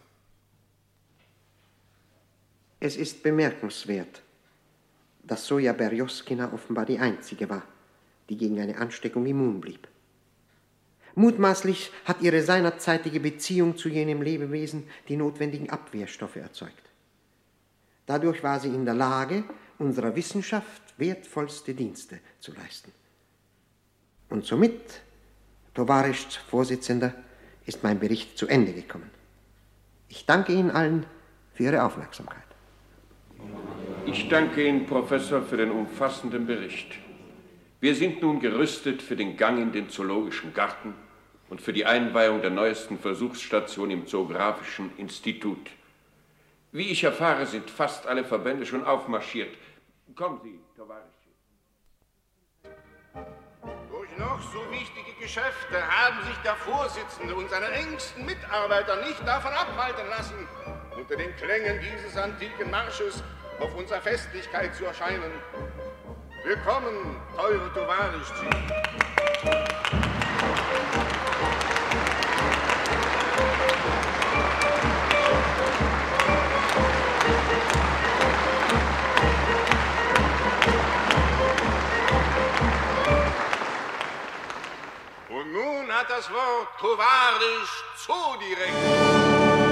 S5: Es ist bemerkenswert, dass Zoja Berjoskina offenbar die Einzige war, die gegen eine Ansteckung immun blieb. Mutmaßlich hat ihre seinerzeitige Beziehung zu jenem Lebewesen die notwendigen Abwehrstoffe erzeugt. Dadurch war sie in der Lage, unserer Wissenschaft wertvollste Dienste zu leisten. Und somit, Tovarisch Vorsitzender, ist mein Bericht zu Ende gekommen. Ich danke Ihnen allen für Ihre Aufmerksamkeit.
S3: Ich danke Ihnen, Professor, für den umfassenden Bericht. Wir sind nun gerüstet für den Gang in den Zoologischen Garten und für die Einweihung der neuesten Versuchsstation im Zoografischen Institut. Wie ich erfahre, sind fast alle Verbände schon aufmarschiert. Kommen Sie, Tovarisch.
S17: Durch noch so wichtige Geschäfte haben sich der Vorsitzende und seine engsten Mitarbeiter nicht davon abhalten lassen, unter den Klängen dieses antiken Marsches auf unserer Festlichkeit zu erscheinen. Willkommen, teure Tovarisch. Und nun hat das Wort Tovarisch Zoodirektor.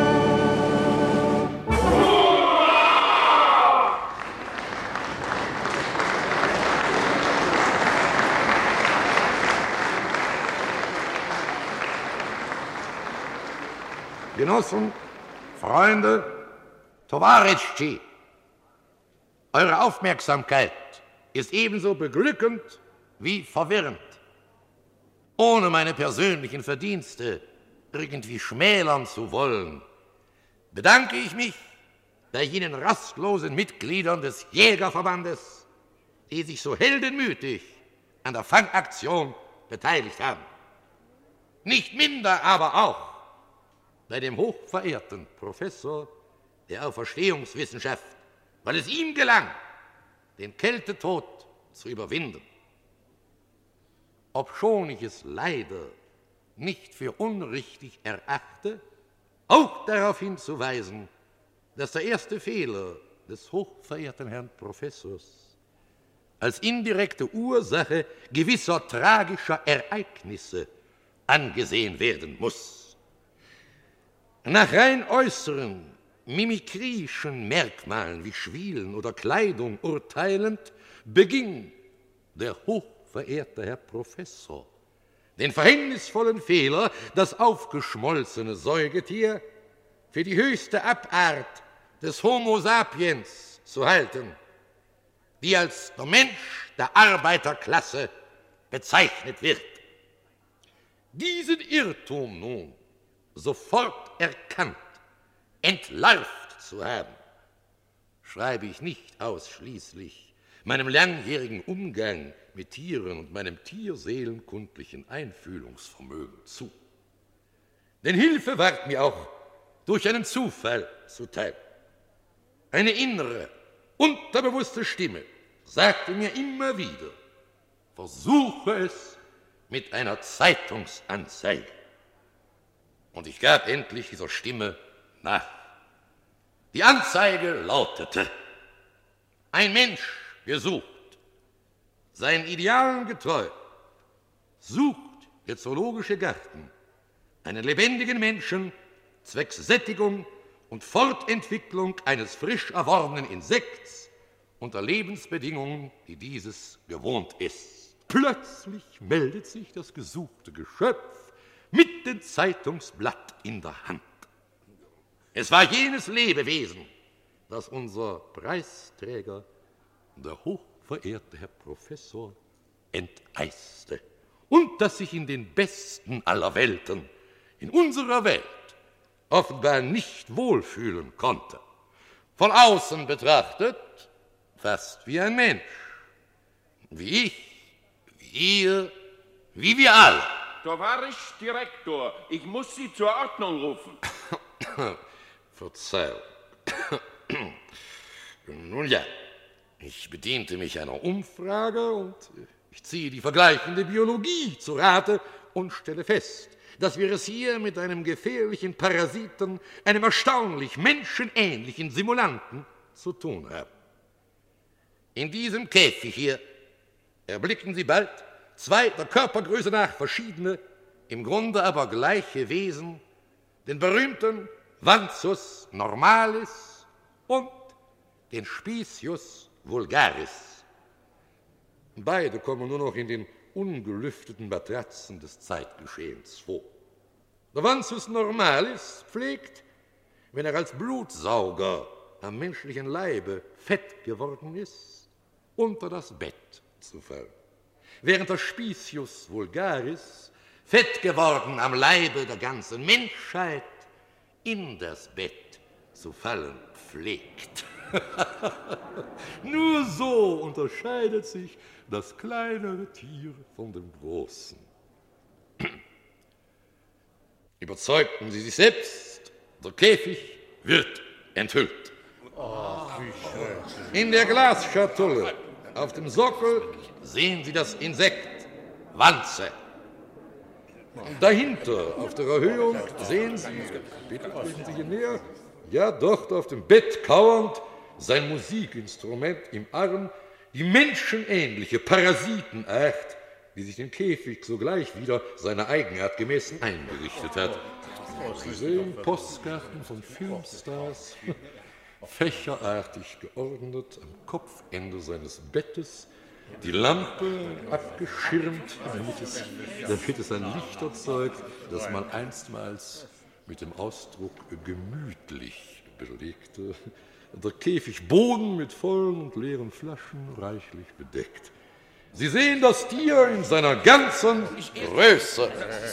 S8: Genossen, Freunde, Tovarischi, eure Aufmerksamkeit ist ebenso beglückend wie verwirrend. Ohne meine persönlichen Verdienste irgendwie schmälern zu wollen, bedanke ich mich bei jenen rastlosen Mitgliedern des Jägerverbandes, die sich so heldenmütig an der Fangaktion beteiligt haben. Nicht minder aber auch bei dem hochverehrten Professor der Auferstehungswissenschaft, weil es ihm gelang, den Kältetod zu überwinden. Obschon ich es leider nicht für unrichtig erachte, auch darauf hinzuweisen, dass der erste Fehler des hochverehrten Herrn Professors als indirekte Ursache gewisser tragischer Ereignisse angesehen werden muss. Nach rein äußeren, mimikrischen Merkmalen wie Schwielen oder Kleidung urteilend, beging der hochverehrte Herr Professor den verhängnisvollen Fehler, das aufgeschmolzene Säugetier für die höchste Abart des Homo sapiens zu halten, die als der Mensch der Arbeiterklasse bezeichnet wird. Diesen Irrtum nun sofort erkannt, entlarvt zu haben, schreibe ich nicht ausschließlich meinem langjährigen Umgang mit Tieren und meinem tierseelenkundlichen Einfühlungsvermögen zu. Denn Hilfe ward mir auch durch einen Zufall zuteil. Eine innere, unterbewusste Stimme sagte mir immer wieder, versuche es mit einer Zeitungsanzeige. Und ich gab endlich dieser Stimme nach. Die Anzeige lautete: Ein Mensch gesucht, seinen Idealen getreu, sucht der Zoologische Garten einen lebendigen Menschen zwecks Sättigung und Fortentwicklung eines frisch erworbenen Insekts unter Lebensbedingungen, die dieses gewohnt ist. Plötzlich meldet sich das gesuchte Geschöpf mit dem Zeitungsblatt in der Hand. Es war jenes Lebewesen, das unser Preisträger, der hochverehrte Herr Professor, enteiste und das sich in den besten aller Welten, in unserer Welt, offenbar nicht wohlfühlen konnte. Von außen betrachtet fast wie ein Mensch, wie ich, wie ihr, wie wir alle.
S3: Tovarisch Direktor, ich muss Sie zur Ordnung rufen.
S8: Verzeihung. Nun ja, ich bediente mich einer Umfrage und ich ziehe die vergleichende Biologie zu Rate und stelle fest, dass wir es hier mit einem gefährlichen Parasiten, einem erstaunlich menschenähnlichen Simulanten zu tun haben. In diesem Käfig hier erblicken Sie bald zwei der Körpergröße nach verschiedene, im Grunde aber gleiche Wesen, den berühmten Vanzus normalis und den Specius vulgaris. Beide kommen nur noch in den ungelüfteten Matratzen des Zeitgeschehens vor. Der Vanzus normalis pflegt, wenn er als Blutsauger am menschlichen Leibe fett geworden ist, unter das Bett zu fallen. Während der Specius vulgaris, fett geworden am Leibe der ganzen Menschheit, in das Bett zu fallen pflegt. Nur so unterscheidet sich das kleinere Tier von dem großen. Überzeugten Sie sich selbst, der Käfig wird enthüllt. In der Glasschatulle auf dem Sockel sehen Sie das Insekt Wanze. Dahinter auf der Erhöhung sehen Sie, bitte treten Sie hier näher, ja dort auf dem Bett kauernd, sein Musikinstrument im Arm, die menschenähnliche Parasitenart, die sich den Käfig sogleich wieder seiner Eigenart gemäß eingerichtet hat. Sie sehen Postkarten von Filmstars, fächerartig geordnet am Kopfende seines Bettes, die Lampe abgeschirmt, damit es ein Licht erzeugt, das man einstmals mit dem Ausdruck gemütlich belegte. Der Käfigboden mit vollen und leeren Flaschen reichlich bedeckt. Sie sehen das Tier in seiner ganzen Größe.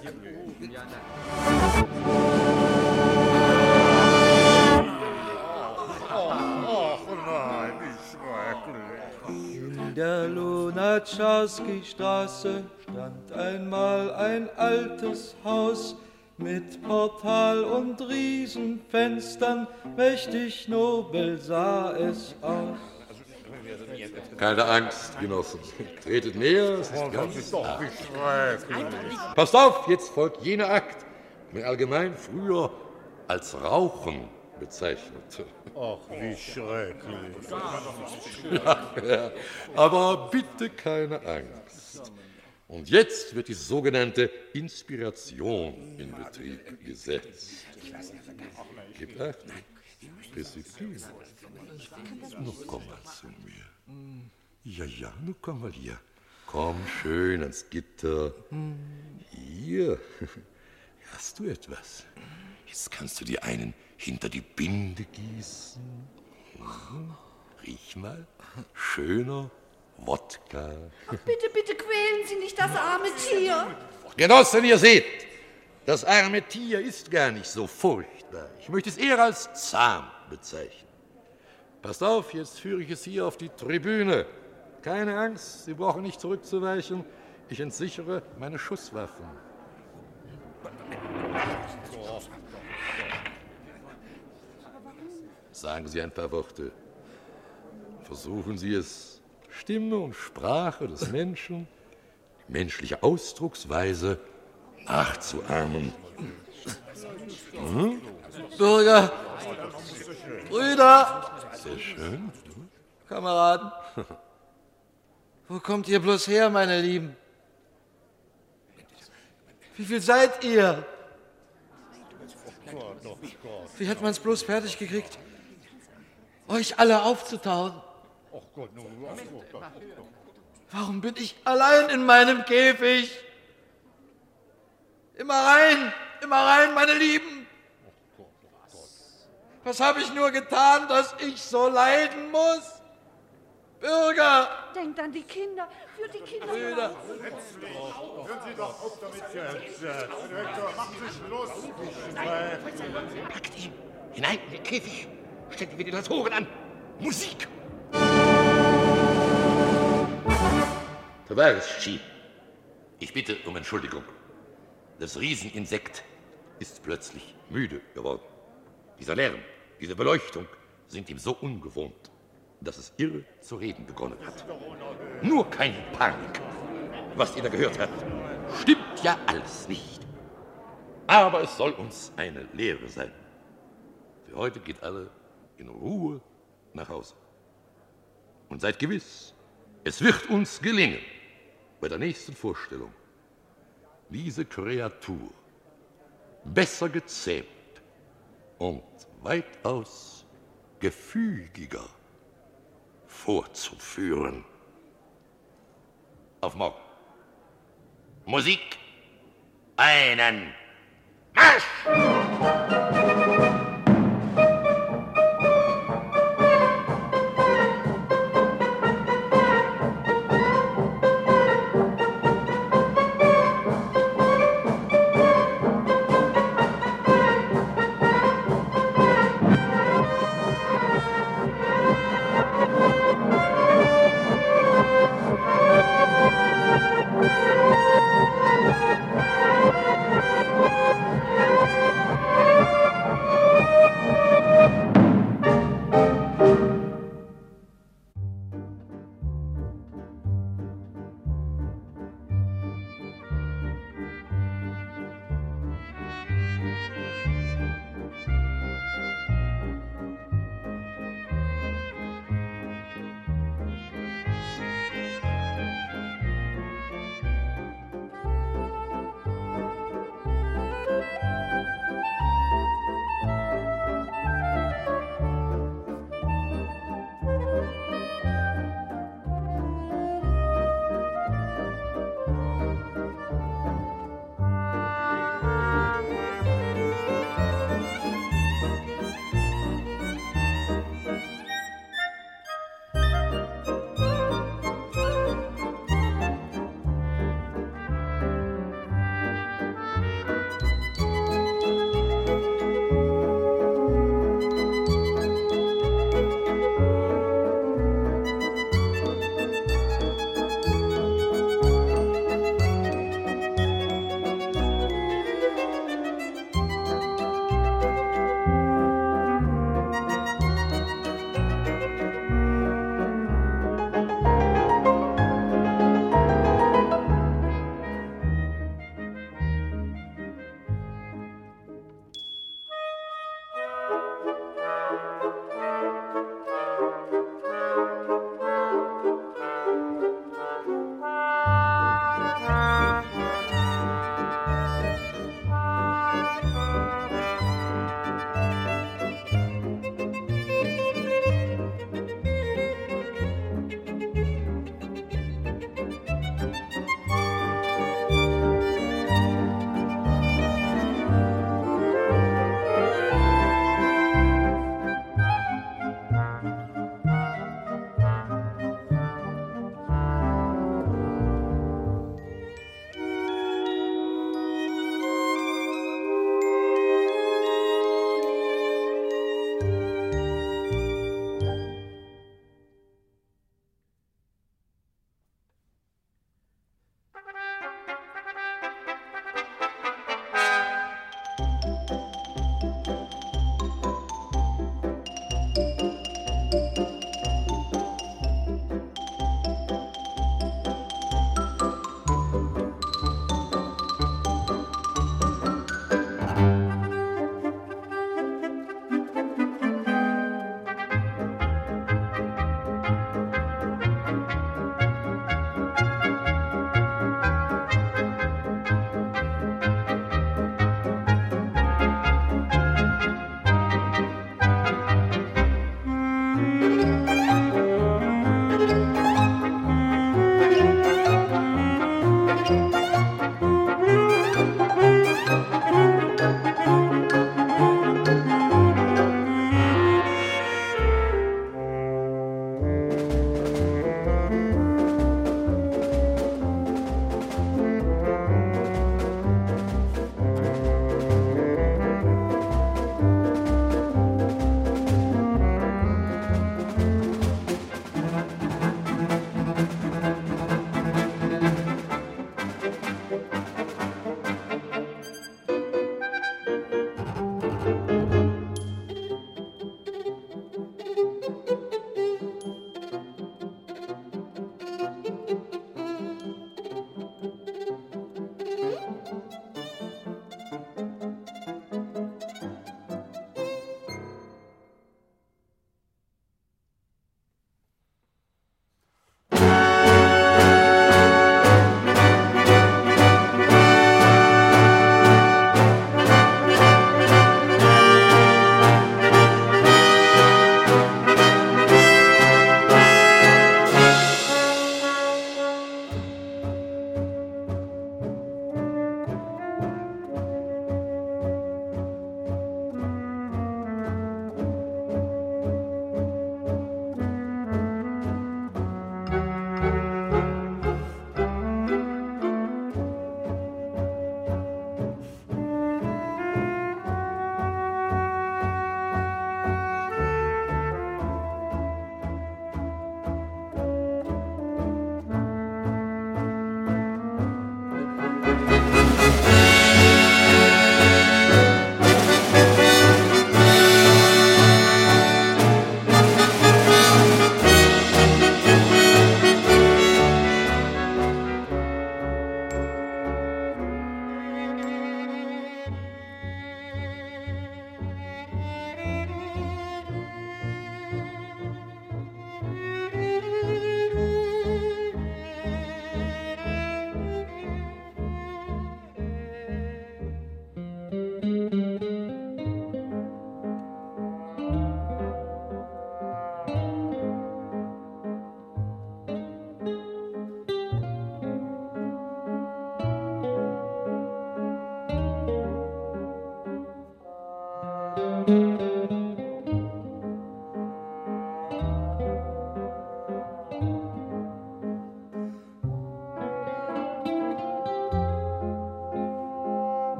S9: In der Lunatschowski-Straße stand einmal ein altes Haus mit Portal und Riesenfenstern, mächtig nobel sah es aus.
S8: Keine Angst, Genossen. Tretet näher, es ist ganz Passt auf, jetzt folgt jener Akt, den allgemein früher als Rauchen bezeichnete.
S10: Ach, wie schrecklich.
S8: Ja, aber bitte keine Angst. Und jetzt wird die sogenannte Inspiration in Betrieb gesetzt. Gib acht. Disziplin. Nun komm mal zu mir. Ja, nun komm mal hier. Komm schön ans Gitter. Hier. Hast du etwas? Jetzt kannst du dir einen hinter die Binde gießen. Riech mal. Schöner Wodka.
S13: Ach, bitte, bitte quälen Sie nicht das arme Tier.
S8: Genossen, ihr seht, das arme Tier ist gar nicht so furchtbar. Ich möchte es eher als zahm bezeichnen. Passt auf, jetzt führe ich es hier auf die Tribüne. Keine Angst, Sie brauchen nicht zurückzuweichen. Ich entsichere meine Schusswaffen. Sagen Sie ein paar Worte. Versuchen Sie es, Stimme und Sprache des Menschen, die menschliche Ausdrucksweise nachzuahmen.
S9: Bürger, Brüder,
S8: sehr schön.
S9: Kameraden, wo kommt ihr bloß her, meine Lieben? Wie viel seid ihr? Wie hat man es bloß fertig gekriegt, euch alle aufzutauen? Warum bin ich allein in meinem Käfig? Immer rein, meine Lieben. Was habe ich nur getan, dass ich so leiden muss? Bürger!
S13: Denkt an die Kinder, für die Kinder.
S9: Brüder!
S10: Hören Sie doch auf damit jetzt. Direktor, machen Sie Schluss.
S8: Packt ihn hinein in den Käfig. Stellt die Ventilatoren an. Musik! Towarzyschi, ich bitte um Entschuldigung. Das Rieseninsekt ist plötzlich müde geworden. Dieser Lärm, diese Beleuchtung sind ihm so ungewohnt, dass es irre zu reden begonnen hat. Nur keine Panik. Was ihr da gehört habt, stimmt ja alles nicht. Aber es soll uns eine Lehre sein. Für heute geht alle in Ruhe nach Hause. Und seid gewiss, es wird uns gelingen, bei der nächsten Vorstellung diese Kreatur besser gezähmt und weitaus gefügiger vorzuführen. Auf morgen.
S22: Musik, einen Marsch!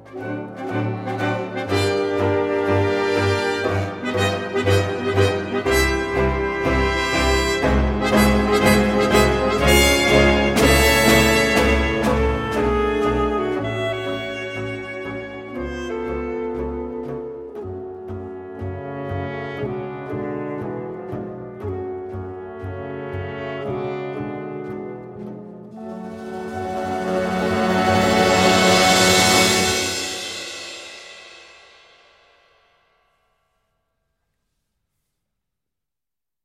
S6: Tschüss.